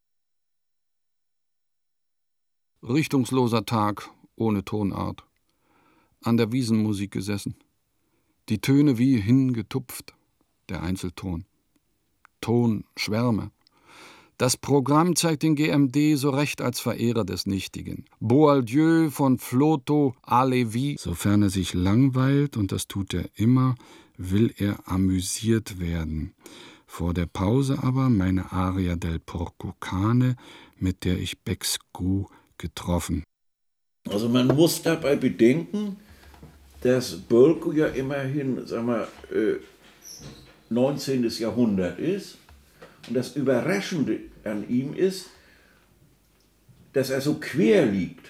Richtungsloser Tag, ohne Tonart. An der Wiesenmusik gesessen. Die Töne wie hingetupft, der Einzelton. Ton, Schwärme. Das Programm zeigt den G M D so recht als Verehrer des Nichtigen. Boieldieu von Flotow à Lévy, sofern er sich langweilt, und das tut er immer, will er amüsiert werden. Vor der Pause aber meine Aria del Porco Cane, mit der ich Becksgu getroffen. Also man muss dabei bedenken, dass Bölkow ja immerhin, sagen wir, äh, neunzehnten. Jahrhundert ist. Und das Überraschende an ihm ist, dass er so quer liegt.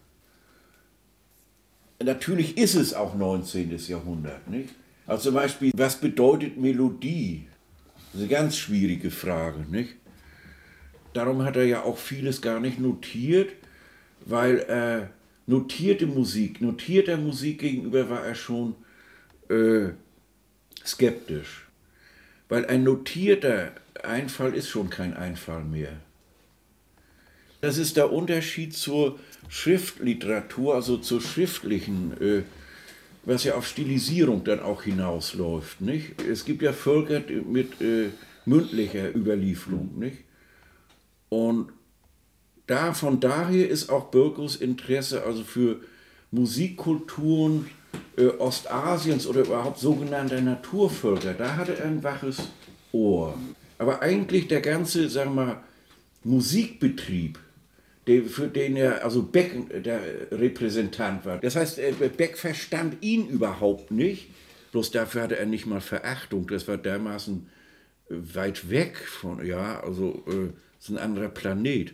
Natürlich ist es auch neunzehnten. Jahrhundert, nicht? Also zum Beispiel, was bedeutet Melodie? Das ist eine ganz schwierige Frage, nicht? Darum hat er ja auch vieles gar nicht notiert, weil äh, notierte Musik, notierter Musik gegenüber war er schon äh, skeptisch. Weil ein notierter Einfall ist schon kein Einfall mehr. Das ist der Unterschied zur Schriftliteratur, also zur schriftlichen, äh, was ja auf Stilisierung dann auch hinausläuft, nicht? Es gibt ja Völker mit äh, mündlicher Überlieferung, nicht? Und da, von daher ist auch Bölkows Interesse also für Musikkulturen äh, Ostasiens oder überhaupt sogenannter Naturvölker, da hatte er ein waches Ohr. Aber eigentlich der ganze, sagen wir mal, Musikbetrieb, der, für den er, also Beck der Repräsentant war. Das heißt, Beck verstand ihn überhaupt nicht, bloß dafür hatte er nicht mal Verachtung. Das war dermaßen weit weg von, ja, also äh, es ist ein anderer Planet.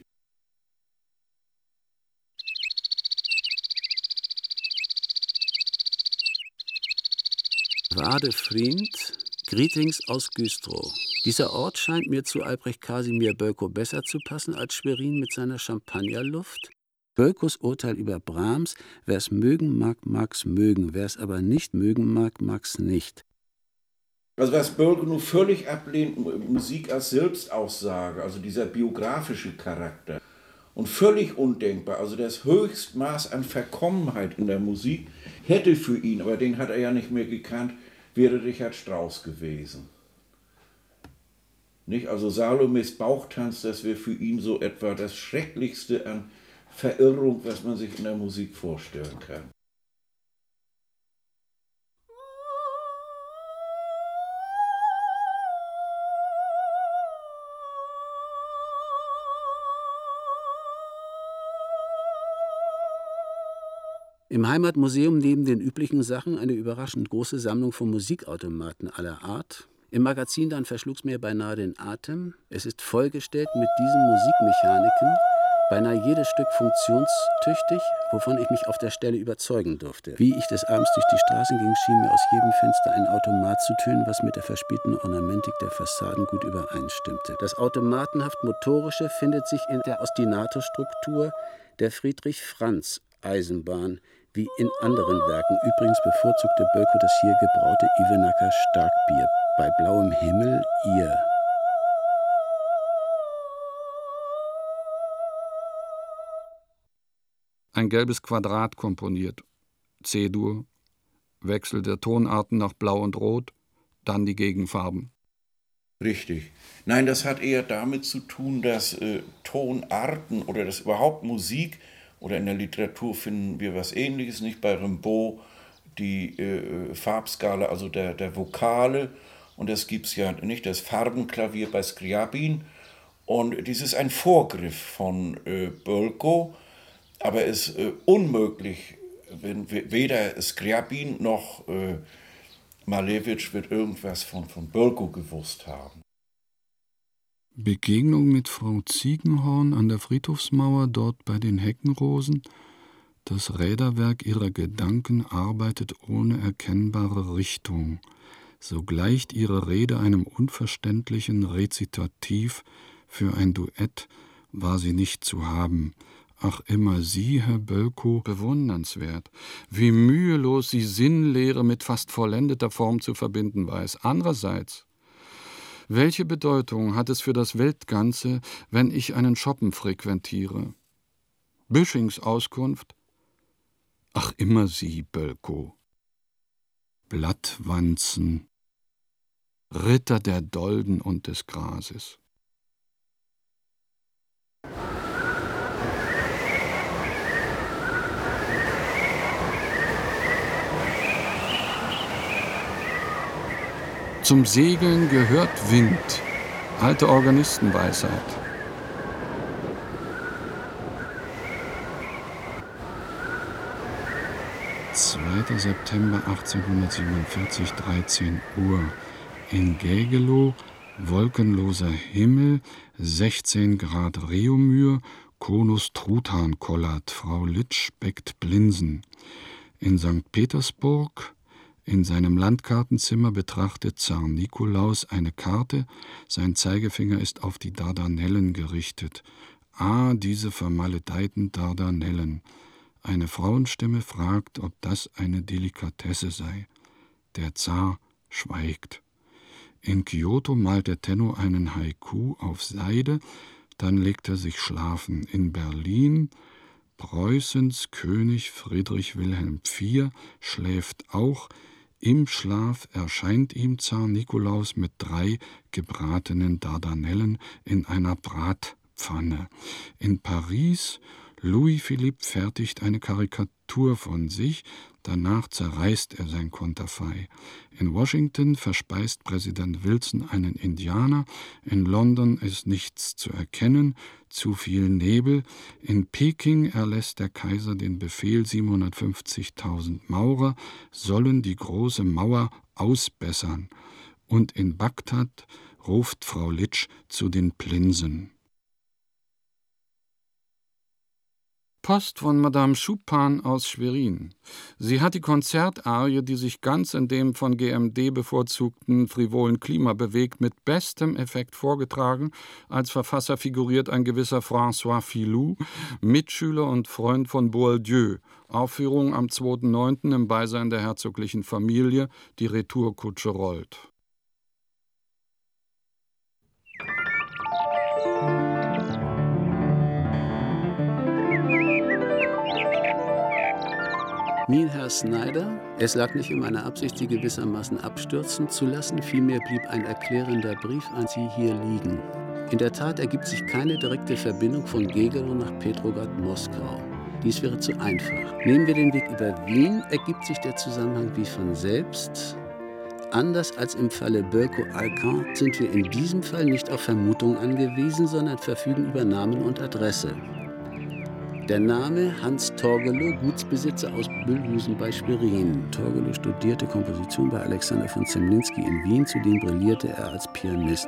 Wadefried, Greetings aus Güstrow. Dieser Ort scheint mir zu Albrecht Kasimir Bölkow besser zu passen als Schwerin mit seiner Champagnerluft. Bölkows Urteil über Brahms: wer es mögen mag, mag's mögen, wer es aber nicht mögen mag, mag's nicht. Also was Bölkow nun völlig ablehnt, Musik als Selbstaussage, also dieser biografische Charakter. Und völlig undenkbar, also das Höchstmaß an Verkommenheit in der Musik hätte für ihn, aber den hat er ja nicht mehr gekannt, wäre Richard Strauss gewesen. Nicht? Also Salomes Bauchtanz, das wäre für ihn so etwa das Schrecklichste an Verirrung, was man sich in der Musik vorstellen kann. Im Heimatmuseum neben den üblichen Sachen eine überraschend große Sammlung von Musikautomaten aller Art. Im Magazin dann verschlug's mir beinahe den Atem. Es ist vollgestellt mit diesen Musikmechaniken, beinahe jedes Stück funktionstüchtig, wovon ich mich auf der Stelle überzeugen durfte. Wie ich des Abends durch die Straßen ging, schien mir aus jedem Fenster ein Automat zu tönen, was mit der verspielten Ornamentik der Fassaden gut übereinstimmte. Das automatenhaft Motorische findet sich in der Ostinato-Struktur der Friedrich-Franz-Eisenbahn, wie in anderen Werken. Übrigens bevorzugte Bölkow das hier gebraute Ivenacker Starkbier. Bei blauem Himmel ihr. Ein gelbes Quadrat komponiert. C-Dur, Wechsel der Tonarten nach Blau und Rot, dann die Gegenfarben. Richtig. Nein, das hat eher damit zu tun, dass äh, Tonarten oder dass überhaupt Musik, oder in der Literatur finden wir was Ähnliches, nicht bei Rimbaud, die äh, Farbskala, also der, der Vokale. Und das gibt es ja nicht, das Farbenklavier bei Scriabin. Und dies ist ein Vorgriff von äh, Bölkow, aber es ist äh, unmöglich, wenn weder Scriabin noch äh, Malevich wird irgendwas von, von Bölkow gewusst haben. Begegnung mit Frau Ziegenhorn an der Friedhofsmauer, dort bei den Heckenrosen. Das Räderwerk ihrer Gedanken arbeitet ohne erkennbare Richtung. So gleicht ihre Rede einem unverständlichen Rezitativ. Für ein Duett war sie nicht zu haben. Ach, immer Sie, Herr Bölkow, bewundernswert, wie mühelos sie Sinnlehre mit fast vollendeter Form zu verbinden weiß. Andererseits, welche Bedeutung hat es für das Weltganze, wenn ich einen Schoppen frequentiere? Büschings Auskunft? Ach, immer Sie, Bölkow. Blattwanzen, Ritter der Dolden und des Grases. Zum Segeln gehört Wind, alte Organistenweisheit. zweiter September achtzehnhundertsiebenundvierzig, dreizehn Uhr. In Gägelow, wolkenloser Himmel, sechzehn Grad Reaumur, Konus Truthahn kollert, Frau Litsch bäckt Blinsen. In Sankt Petersburg, in seinem Landkartenzimmer betrachtet Zar Nikolaus eine Karte, sein Zeigefinger ist auf die Dardanellen gerichtet. Ah, diese vermaledeiten Dardanellen. Eine Frauenstimme fragt, ob das eine Delikatesse sei. Der Zar schweigt. In Kyoto malt der Tenno einen Haiku auf Seide, dann legt er sich schlafen. In Berlin Preußens König Friedrich Wilhelm der Vierte schläft auch. Im Schlaf erscheint ihm Zar Nikolaus mit drei gebratenen Dardanellen in einer Bratpfanne. In Paris Louis Philippe fertigt eine Karikatur von sich, danach zerreißt er sein Konterfei. In Washington verspeist Präsident Wilson einen Indianer, in London ist nichts zu erkennen, zu viel Nebel. In Peking erlässt der Kaiser den Befehl, siebenhundertfünfzigtausend Maurer sollen die große Mauer ausbessern. Und in Bagdad ruft Frau Litsch zu den Plinsen. Post von Madame Chupin aus Schwerin. Sie hat die Konzertarie, die sich ganz in dem von G M D bevorzugten frivolen Klima bewegt, mit bestem Effekt vorgetragen. Als Verfasser figuriert ein gewisser François Filou, Mitschüler und Freund von Boieldieu. Aufführung am zweiten neunten im Beisein der herzoglichen Familie. Die Retourkutsche rollt. Mir, Herr Snyder, es lag nicht in meiner Absicht, Sie gewissermaßen abstürzen zu lassen, vielmehr blieb ein erklärender Brief an Sie hier liegen. In der Tat ergibt sich keine direkte Verbindung von Gägelow nach Petrograd, Moskau. Dies wäre zu einfach. Nehmen wir den Weg über Wien, ergibt sich der Zusammenhang wie von selbst. Anders als im Falle Bölkow-Alcan sind wir in diesem Fall nicht auf Vermutungen angewiesen, sondern verfügen über Namen und Adresse. Der Name Hans Torgelow, Gutsbesitzer aus Bühlhusen bei Schwerin. Torgelow studierte Komposition bei Alexander von Zemlinsky in Wien, zudem brillierte er als Pianist.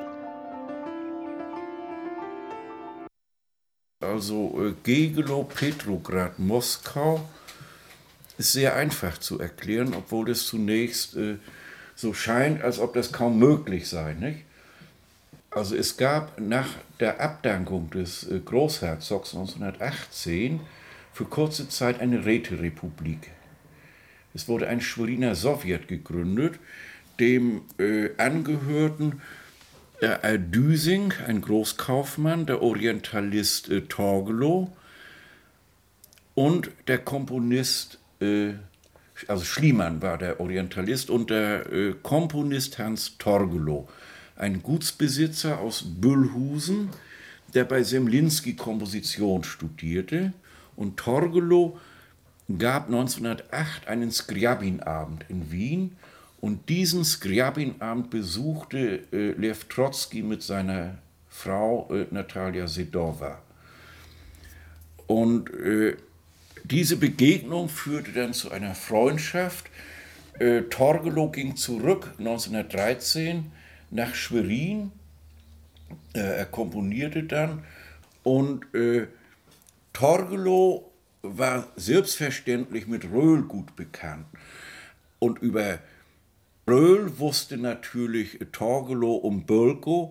Also äh, Gägelow, Petrograd, Moskau ist sehr einfach zu erklären, obwohl es zunächst äh, so scheint, als ob das kaum möglich sei, nicht? Also es gab nach der Abdankung des Großherzogs neunzehnhundertachtzehn für kurze Zeit eine Räterepublik. Es wurde ein Schweriner Sowjet gegründet, dem äh, angehörten äh, Düsing, ein Großkaufmann, der Orientalist äh, Torgelow und der Komponist, äh, also Schliemann war der Orientalist und der äh, Komponist Hans Torgelow. Ein Gutsbesitzer aus Bühlhusen, der bei Zemlinsky Komposition studierte. Und Torgelow gab neunzehnhundertacht einen Skriabin-Abend in Wien. Und diesen Skriabin-Abend besuchte äh, Lew Trotzki mit seiner Frau äh, Natalia Sedova. Und äh, diese Begegnung führte dann zu einer Freundschaft. Äh, Torgelow ging zurück neunzehnhundertdreizehn nach Schwerin. Äh, er komponierte dann. Und äh, Torgelow war selbstverständlich mit Röhl gut bekannt. Und über Röhl wusste natürlich Torgelow um Bölkow.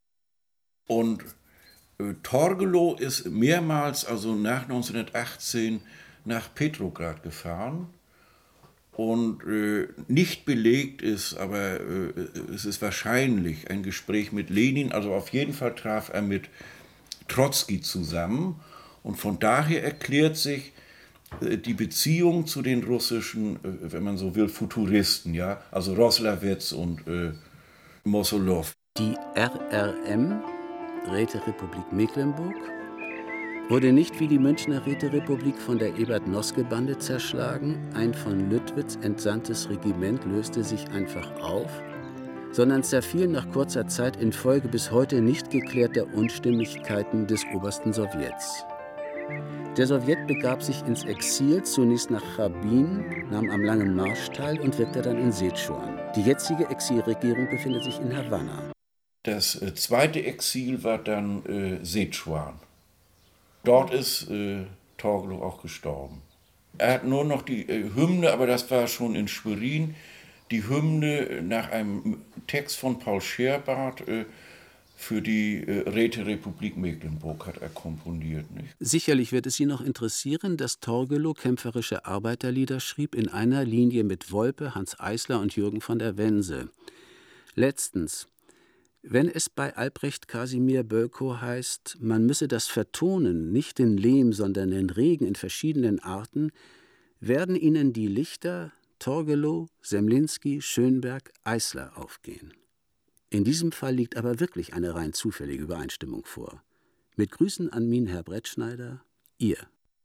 Und äh, Torgelow ist mehrmals, also nach neunzehnhundertachtzehn, nach Petrograd gefahren. Und äh, nicht belegt ist, aber äh, es ist wahrscheinlich ein Gespräch mit Lenin. Also auf jeden Fall traf er mit Trotzki zusammen. Und von daher erklärt sich die Beziehung zu den russischen, wenn man so will, Futuristen, ja, also Roslawetz und äh, Mosolow. Die R R M, Räterepublik Mecklenburg, wurde nicht wie die Münchner Räterepublik von der Ebert-Noske-Bande zerschlagen, ein von Lüttwitz entsandtes Regiment löste sich einfach auf, sondern zerfiel nach kurzer Zeit infolge bis heute nicht geklärter Unstimmigkeiten des obersten Sowjets. Der Sowjet begab sich ins Exil, zunächst nach Chabin, nahm am Langen Marsch teil und wirkte dann in Szechuan. Die jetzige Exilregierung befindet sich in Havanna. Das äh, zweite Exil war dann äh, Szechuan. Dort ist äh, Torgelow auch gestorben. Er hat nur noch die äh, Hymne, aber das war schon in Schwerin, die Hymne nach einem Text von Paul Scherbart äh, für die äh, Räterepublik Mecklenburg hat er komponiert. Nicht? Sicherlich wird es Sie noch interessieren, dass Torgelow kämpferische Arbeiterlieder schrieb in einer Linie mit Wolpe, Hans Eisler und Jürgen von der Wense. Letztens, wenn es bei Albrecht Kasimir Bölkow heißt, man müsse das vertonen, nicht den Lehm, sondern den Regen in verschiedenen Arten, werden Ihnen die Lichter Torgelow, Semlinski, Schönberg, Eisler aufgehen. In diesem Fall liegt aber wirklich eine rein zufällige Übereinstimmung vor. Mit Grüßen an Minherr Brettschneider, Ihr.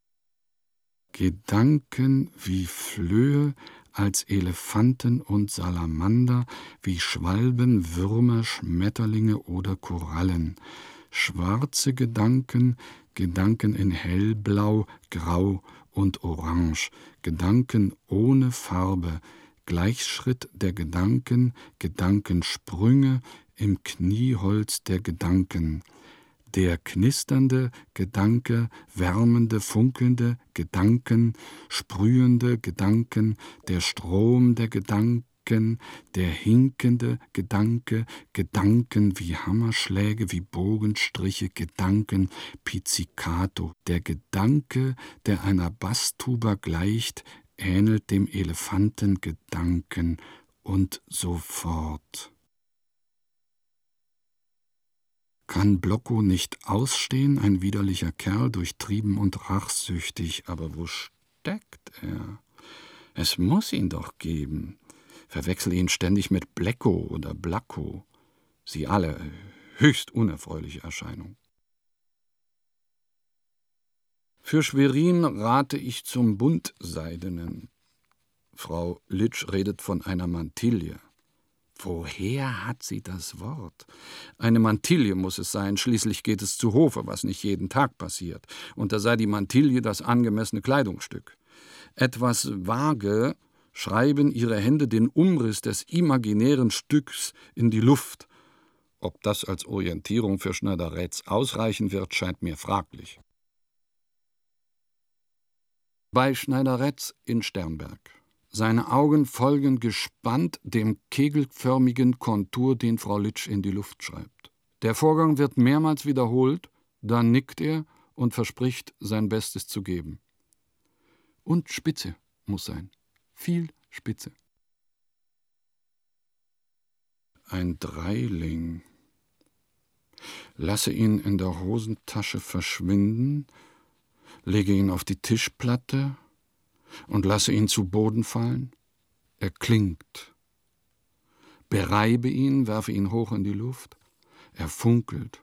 Gedanken wie Flöhe, als Elefanten und Salamander, wie Schwalben, Würmer, Schmetterlinge oder Korallen. Schwarze Gedanken, Gedanken in hellblau, grau und orange, Gedanken ohne Farbe, Gleichschritt der Gedanken, Gedankensprünge im Knieholz der Gedanken. Der knisternde Gedanke, wärmende, funkelnde Gedanken, sprühende Gedanken, der Strom der Gedanken, der hinkende Gedanke, Gedanken wie Hammerschläge, wie Bogenstriche, Gedanken, Pizzicato. Der Gedanke, der einer Basstuba gleicht, ähnelt dem Elefantengedanken und so fort. Kann Blockow nicht ausstehen, ein widerlicher Kerl, durchtrieben und rachsüchtig, aber wo steckt er? Es muss ihn doch geben. Verwechsel ihn ständig mit Bleckow oder Blackow. Sie alle, höchst unerfreuliche Erscheinung. Für Schwerin rate ich zum Buntseidenen. Frau Litsch redet von einer Mantille. Woher hat sie das Wort? Eine Mantille muss es sein, schließlich geht es zu Hofe, was nicht jeden Tag passiert. Und da sei die Mantille das angemessene Kleidungsstück. Etwas vage schreiben ihre Hände den Umriss des imaginären Stücks in die Luft. Ob das als Orientierung für Schneider-Rätz ausreichen wird, scheint mir fraglich. Bei Schneider-Rätz in Sternberg. Seine Augen folgen gespannt dem kegelförmigen Kontur, den Frau Litsch in die Luft schreibt. Der Vorgang wird mehrmals wiederholt, dann nickt er und verspricht, sein Bestes zu geben. Und Spitze muss sein. Viel Spitze. Ein Dreiling. Lasse ihn in der Hosentasche verschwinden, lege ihn auf die Tischplatte und lasse ihn zu Boden fallen. Er klingt. Bereibe ihn, werfe ihn hoch in die Luft. Er funkelt.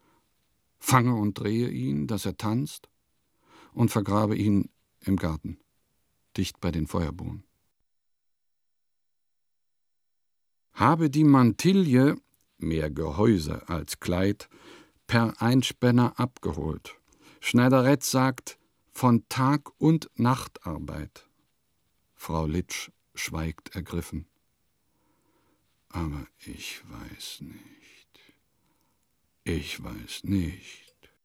Fange und drehe ihn, dass er tanzt, und vergrabe ihn im Garten. dicht bei den Feuerbohnen. Habe die Mantille, mehr Gehäuse als Kleid, per Einspänner abgeholt. Schneiderett sagt, von Tag- und Nachtarbeit. Frau Litsch schweigt ergriffen. Aber ich weiß nicht. Ich weiß nicht.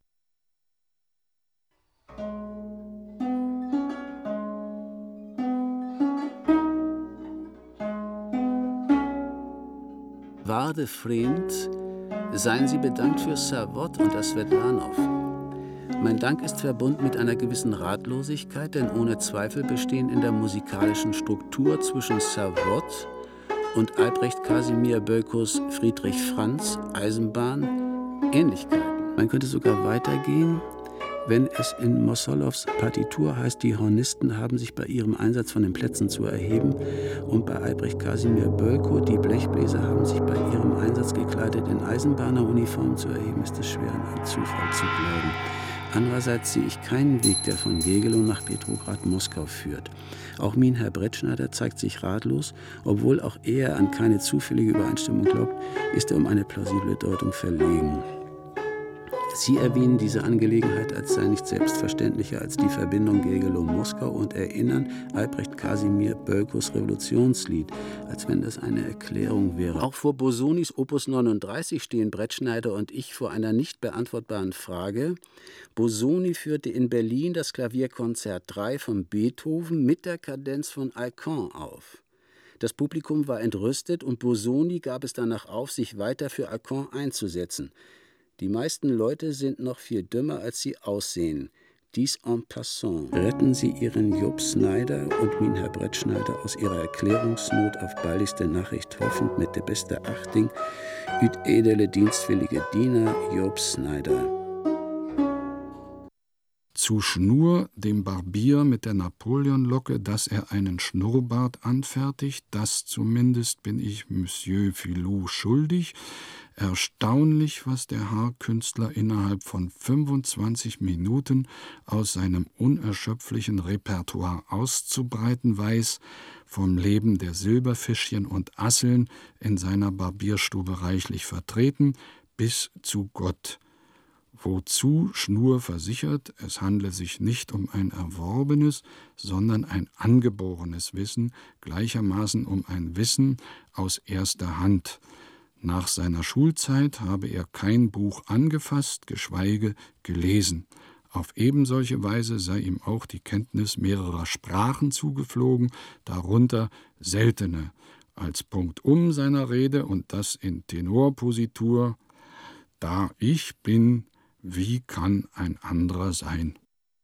Waarde Vriend, seien Sie bedankt für Savot und das Svetlanov. Mein Dank ist verbunden mit einer gewissen Ratlosigkeit, denn ohne Zweifel bestehen in der musikalischen Struktur zwischen Savot und Albrecht Kasimir Bölkows Friedrich Franz Eisenbahn Ähnlichkeiten. Man könnte sogar weitergehen, wenn es in Mossolows Partitur heißt, die Hornisten haben sich bei ihrem Einsatz von den Plätzen zu erheben, und bei Albrecht Kasimir Bölkow, die Blechbläser haben sich bei ihrem Einsatz gekleidet in Eisenbahneruniformen zu erheben, ist es schwer an einen Zufall zu glauben. Andererseits sehe ich keinen Weg, der von Gegelow nach Petrograd-Moskau führt. Auch Minherr Brettschneider zeigt sich ratlos, obwohl auch er an keine zufällige Übereinstimmung glaubt, ist er um eine plausible Deutung verlegen. Sie erwähnen diese Angelegenheit als sei nicht selbstverständlicher als die Verbindung Gegelow-Moskau und erinnern Albrecht Kasimir Bölkows Revolutionslied, als wenn das eine Erklärung wäre. Auch vor Bosonis Opus neununddreißig stehen Brettschneider und ich vor einer nicht beantwortbaren Frage. Bosoni führte in Berlin das Klavierkonzert drei von Beethoven mit der Kadenz von Alcan auf. Das Publikum war entrüstet und Bosoni gab es danach auf, sich weiter für Alcan einzusetzen. Die meisten Leute sind noch viel dümmer, als sie aussehen. Dies en passant. Retten Sie Ihren Job Snyder und Minherr Brettschneider aus ihrer Erklärungsnot auf baldigste Nachricht hoffend mit der beste Achting, üt edele dienstwillige Diener Job Snyder. Zu Schnur, dem Barbier mit der Napoleonlocke, dass er einen Schnurrbart anfertigt, das zumindest bin ich Monsieur Filou schuldig. Erstaunlich, was der Haarkünstler innerhalb von fünfundzwanzig Minuten aus seinem unerschöpflichen Repertoire auszubreiten weiß, vom Leben der Silberfischchen und Asseln in seiner Barbierstube reichlich vertreten, bis zu Gott. Wozu Schnur versichert, es handle sich nicht um ein erworbenes, sondern ein angeborenes Wissen, gleichermaßen um ein Wissen aus erster Hand. Nach seiner Schulzeit habe er kein Buch angefasst, geschweige gelesen. Auf ebensolche Weise sei ihm auch die Kenntnis mehrerer Sprachen zugeflogen, darunter seltene, als Punktum seiner Rede und das in Tenorpositur: Da ich bin, wie kann ein anderer sein?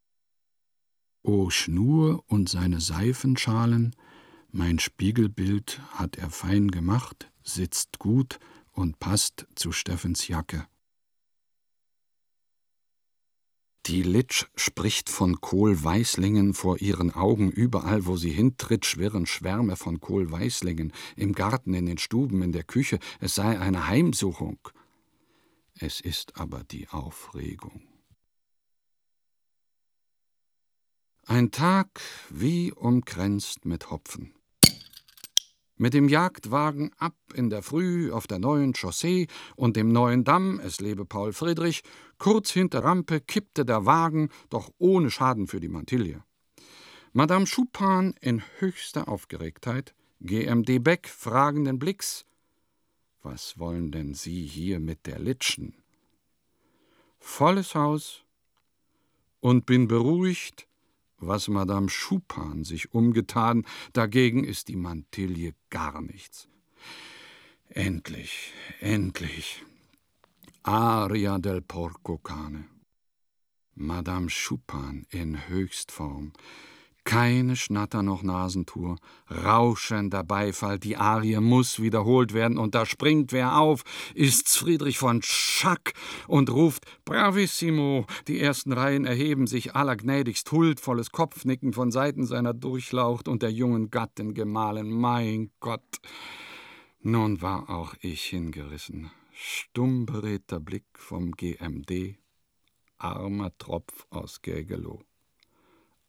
O Schnur und seine Seifenschalen, mein Spiegelbild hat er fein gemacht, sitzt gut und passt zu Steffens Jacke. Die Litsch spricht von Kohlweißlingen vor ihren Augen. Überall, wo sie hintritt, schwirren Schwärme von Kohlweißlingen. Im Garten, in den Stuben, in der Küche. Es sei eine Heimsuchung. Es ist aber die Aufregung. Ein Tag wie umkränzt mit Hopfen. Mit dem Jagdwagen ab in der Früh auf der neuen Chaussee und dem neuen Damm, es lebe Paul Friedrich, kurz hinter Rampe kippte der Wagen, doch ohne Schaden für die Mantille. Madame Chupin in höchster Aufgeregtheit, G M D Beck fragenden Blicks: Was wollen denn Sie hier mit der Litschen? Volles Haus und bin beruhigt, was Madame Chupin sich umgetan, dagegen ist die Mantille gar nichts. Endlich, endlich. Aria del Porco Cane. Madame Chupin in Höchstform. Keine Schnatter noch Nasentour, rauschender Beifall, die Arie muss wiederholt werden, und da springt wer auf, ist's Friedrich von Schack und ruft Bravissimo. Die ersten Reihen erheben sich, allergnädigst huldvolles Kopfnicken von Seiten seiner Durchlaucht und der jungen Gattin Gemahlin. Mein Gott! Nun war auch ich hingerissen. Stumm beredter Blick vom G M D, armer Tropf aus Gegelow.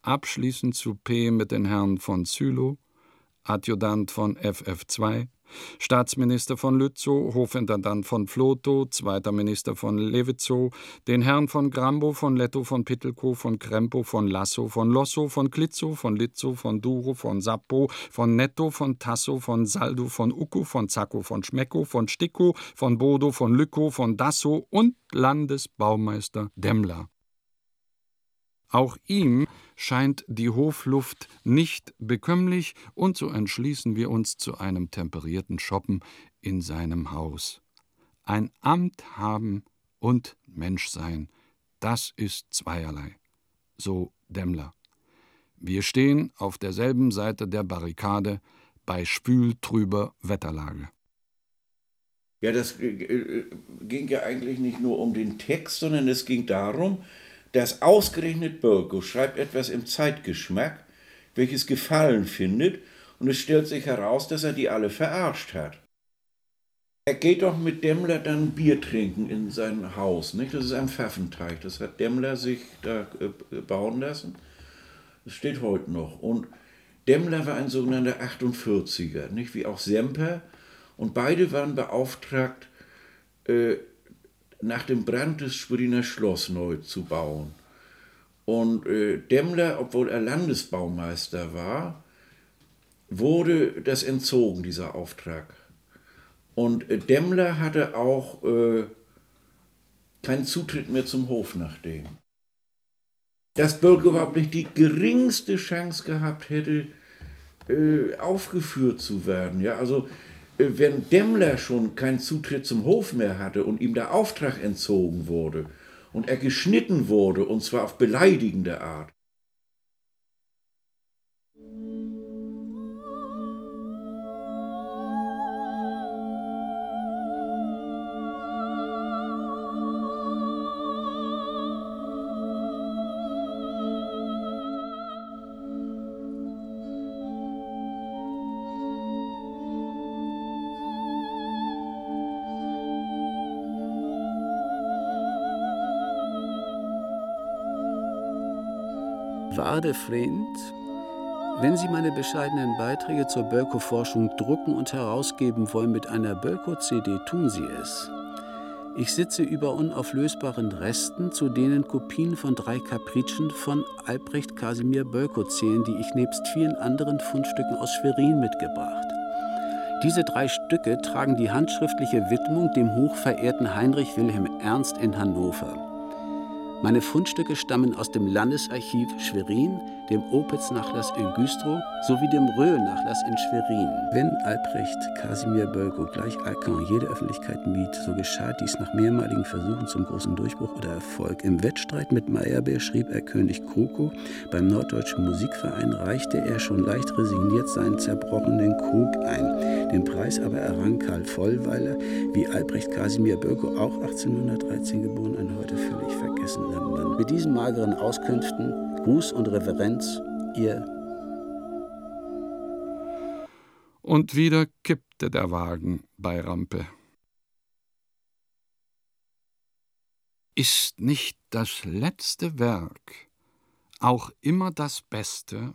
abschließend zu P mit den Herren von Zülow, Adjutant von F F zwei, Staatsminister von Lützow, Hofintendant von Vlotho, zweiter Minister von Lewitzow, den Herrn von Grambow, von Lettow, von Pittelkow, von Krempow, von Lassow, von Lossow, von Klitzow, von Litzow, von Durow, von Sappow, von Nettow, von Tassow, von Saldow, von Uckow, von Zackow, von Schmeckow, von Stickow, von Bodow, von Lückow, von Dassow und Landesbaumeister Demmler. Auch ihm scheint die Hofluft nicht bekömmlich, und so entschließen wir uns zu einem temperierten Shoppen in seinem Haus. Ein Amt haben und Mensch sein, das ist zweierlei. So Demmler. Wir stehen auf derselben Seite der Barrikade bei schwültrüber Wetterlage. Ja, das äh, ging ja eigentlich nicht nur um den Text, sondern es ging darum, dass ausgerechnet Bölkow schreibt etwas im Zeitgeschmack, welches Gefallen findet, und es stellt sich heraus, dass er die alle verarscht hat. Er geht doch mit Demmler dann Bier trinken in sein Haus, nicht? Das ist ein Pfaffenteich, das hat Demmler sich da äh, bauen lassen. Das steht heute noch. Und Demmler war ein sogenannter achtundvierziger, nicht? Wie auch Semper, und beide waren beauftragt, äh, nach dem Brand des Schweriner Schloss neu zu bauen. Und äh, Demmler, obwohl er Landesbaumeister war, wurde das entzogen, dieser Auftrag. Und äh, Demmler hatte auch äh, keinen Zutritt mehr zum Hof nach dem. Dass Bölkow überhaupt nicht die geringste Chance gehabt hätte, äh, aufgeführt zu werden. Ja, also wenn Demmler schon keinen Zutritt zum Hof mehr hatte und ihm der Auftrag entzogen wurde und er geschnitten wurde, und zwar auf beleidigende Art. Wadefried, wenn Sie meine bescheidenen Beiträge zur Bölkow-Forschung drucken und herausgeben wollen mit einer Bölkow-C D, tun Sie es. Ich sitze über unauflösbaren Resten, zu denen Kopien von drei Kapritschen von Albrecht Kasimir Bölkow zählen, die ich nebst vielen anderen Fundstücken aus Schwerin mitgebracht. Diese drei Stücke tragen die handschriftliche Widmung dem hochverehrten Heinrich Wilhelm Ernst in Hannover. Meine Fundstücke stammen aus dem Landesarchiv Schwerin, dem Opitz-Nachlass in Güstrow sowie dem Röhl-Nachlass in Schwerin. Wenn Albrecht Kasimir Bölkow gleich Alkan jede Öffentlichkeit mied, so geschah dies nach mehrmaligen Versuchen zum großen Durchbruch oder Erfolg. Im Wettstreit mit Meyerbeer schrieb er König Kroko. Beim Norddeutschen Musikverein reichte er schon leicht resigniert seinen zerbrochenen Krug ein. Den Preis aber errang Karl Vollweiler, wie Albrecht Kasimir Bölkow, auch achtzehnhundertdreizehn geboren, ein heute völlig vergessener Mann. Mit diesen mageren Auskünften Gruß und Reverenz, Ihr. Und wieder kippte der Wagen bei Rampe. Ist nicht das letzte Werk auch immer das Beste?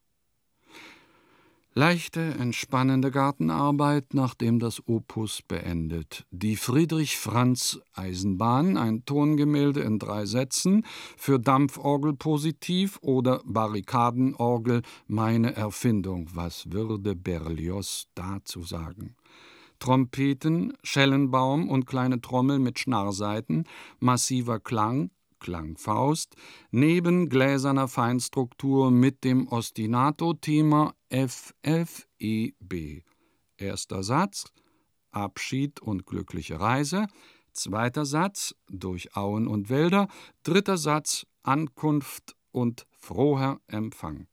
Leichte, entspannende Gartenarbeit, nachdem das Opus beendet. Die Friedrich-Franz-Eisenbahn, ein Tongemälde in drei Sätzen, für Dampforgel positiv oder Barrikadenorgel meine Erfindung. Was würde Berlioz dazu sagen? Trompeten, Schellenbaum und kleine Trommel mit Schnarrsaiten, massiver Klang, Klangfaust, neben gläserner Feinstruktur mit dem Ostinato-Thema F F E B. Erster Satz, Abschied und glückliche Reise. Zweiter Satz, durch Auen und Wälder. Dritter Satz, Ankunft und froher Empfang.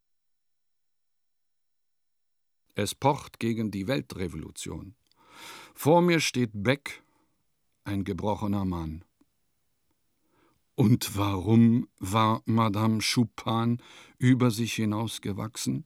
Es pocht gegen die Weltrevolution. Vor mir steht Beck, ein gebrochener Mann. Und warum war Madame Chupin über sich hinausgewachsen?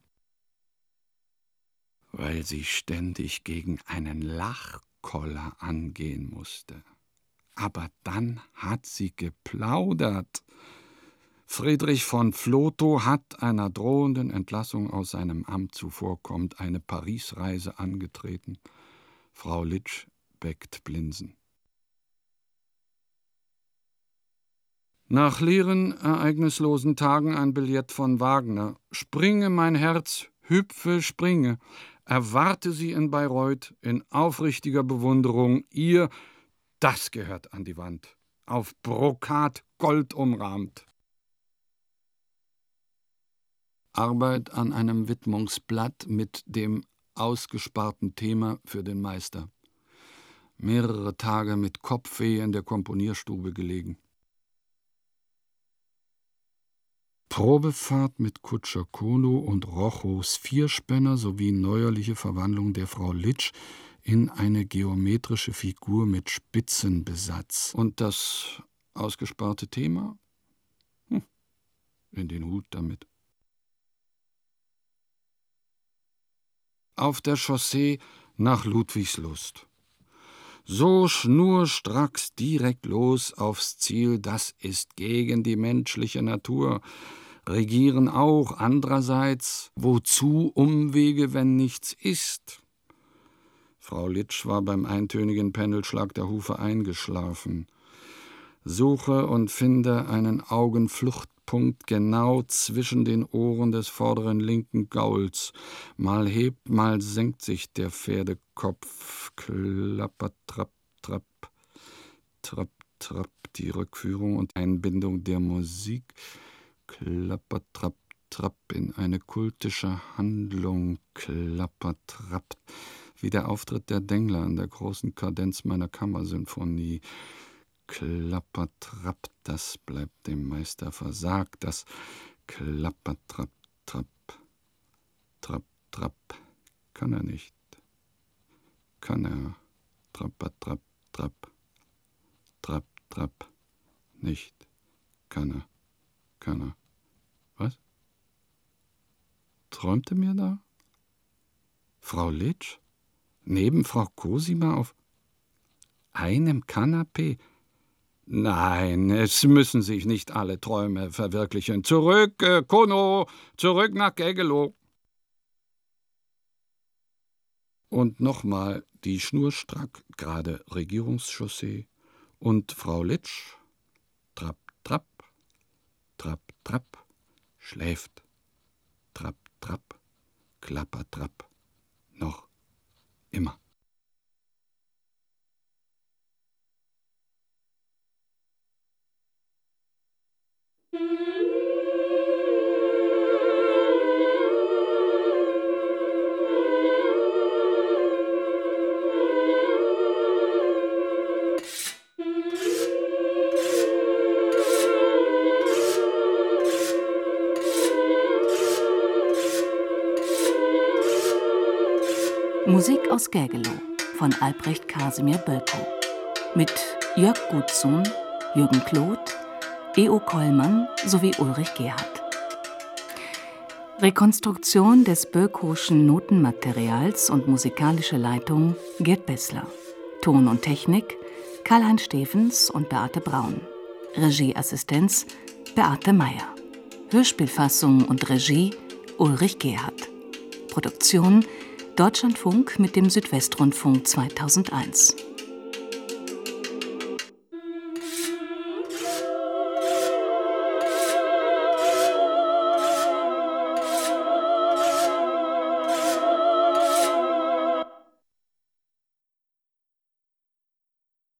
Weil sie ständig gegen einen Lachkoller angehen musste. Aber dann hat sie geplaudert. Friedrich von Flotow hat einer drohenden Entlassung aus seinem Amt zuvorkommend eine Parisreise angetreten. Frau Litsch beckt Blinsen. Nach leeren, ereignislosen Tagen ein Billett von Wagner. Springe, mein Herz, hüpfe, springe. Erwarte sie in Bayreuth in aufrichtiger Bewunderung. Ihr, das gehört an die Wand. Auf Brokat Gold umrahmt. Arbeit an einem Widmungsblatt mit dem ausgesparten Thema für den Meister. Mehrere Tage mit Kopfweh in der Komponierstube gelegen. Probefahrt mit Kutscher Kono und Rochos Vierspänner sowie neuerliche Verwandlung der Frau Litsch in eine geometrische Figur mit Spitzenbesatz. Und das ausgesparte Thema? Hm, in den Hut damit. Auf der Chaussee nach Ludwigslust. So schnurstracks direkt los aufs Ziel, das ist gegen die menschliche Natur. Regieren auch andererseits, wozu Umwege, wenn nichts ist? Frau Litsch war beim eintönigen Pendelschlag der Hufe eingeschlafen. Suche und finde einen Augenfluchtpunkt genau zwischen den Ohren des vorderen linken Gauls. Mal hebt, mal senkt sich der Pferdekopf. Klapper, trapp, trapp, trapp, trapp. Die Rückführung und Einbindung der Musik. Klapper, trapp, trapp in eine kultische Handlung. Klapper, trapp. Wie der Auftritt der Dengler in der großen Kadenz meiner Kammersinfonie. Klapper, trapp, das bleibt dem Meister versagt, das Klapper, trapp, trapp, trapp, trapp, kann er nicht, kann er, trapper, trapp, trapp, trapp, trapp, nicht, kann er, kann er, was? Träumte mir da? Frau Litsch? Neben Frau Cosima auf einem Kanapee? Nein, es müssen sich nicht alle Träume verwirklichen. Zurück, äh, Kono, zurück nach Gägelow. Und nochmal die schnurstrack gerade Regierungschaussee und Frau Litsch, trapp, trapp, trapp, trapp, schläft, trapp, trapp, klapper, trapp, noch immer. Musik aus Gägelow von Albrecht Kasimir Bölkow mit Jörg Gutzun, Jürgen Kloth, E O Kollmann sowie Ulrich Gerhardt. Rekonstruktion des Bölkowschen Notenmaterials und musikalische Leitung Gerd Bessler. Ton und Technik Karl-Heinz Steffens und Beate Braun. Regieassistenz Beate Meyer. Hörspielfassung und Regie Ulrich Gerhardt. Produktion Deutschlandfunk mit dem Südwestrundfunk zweitausendeins.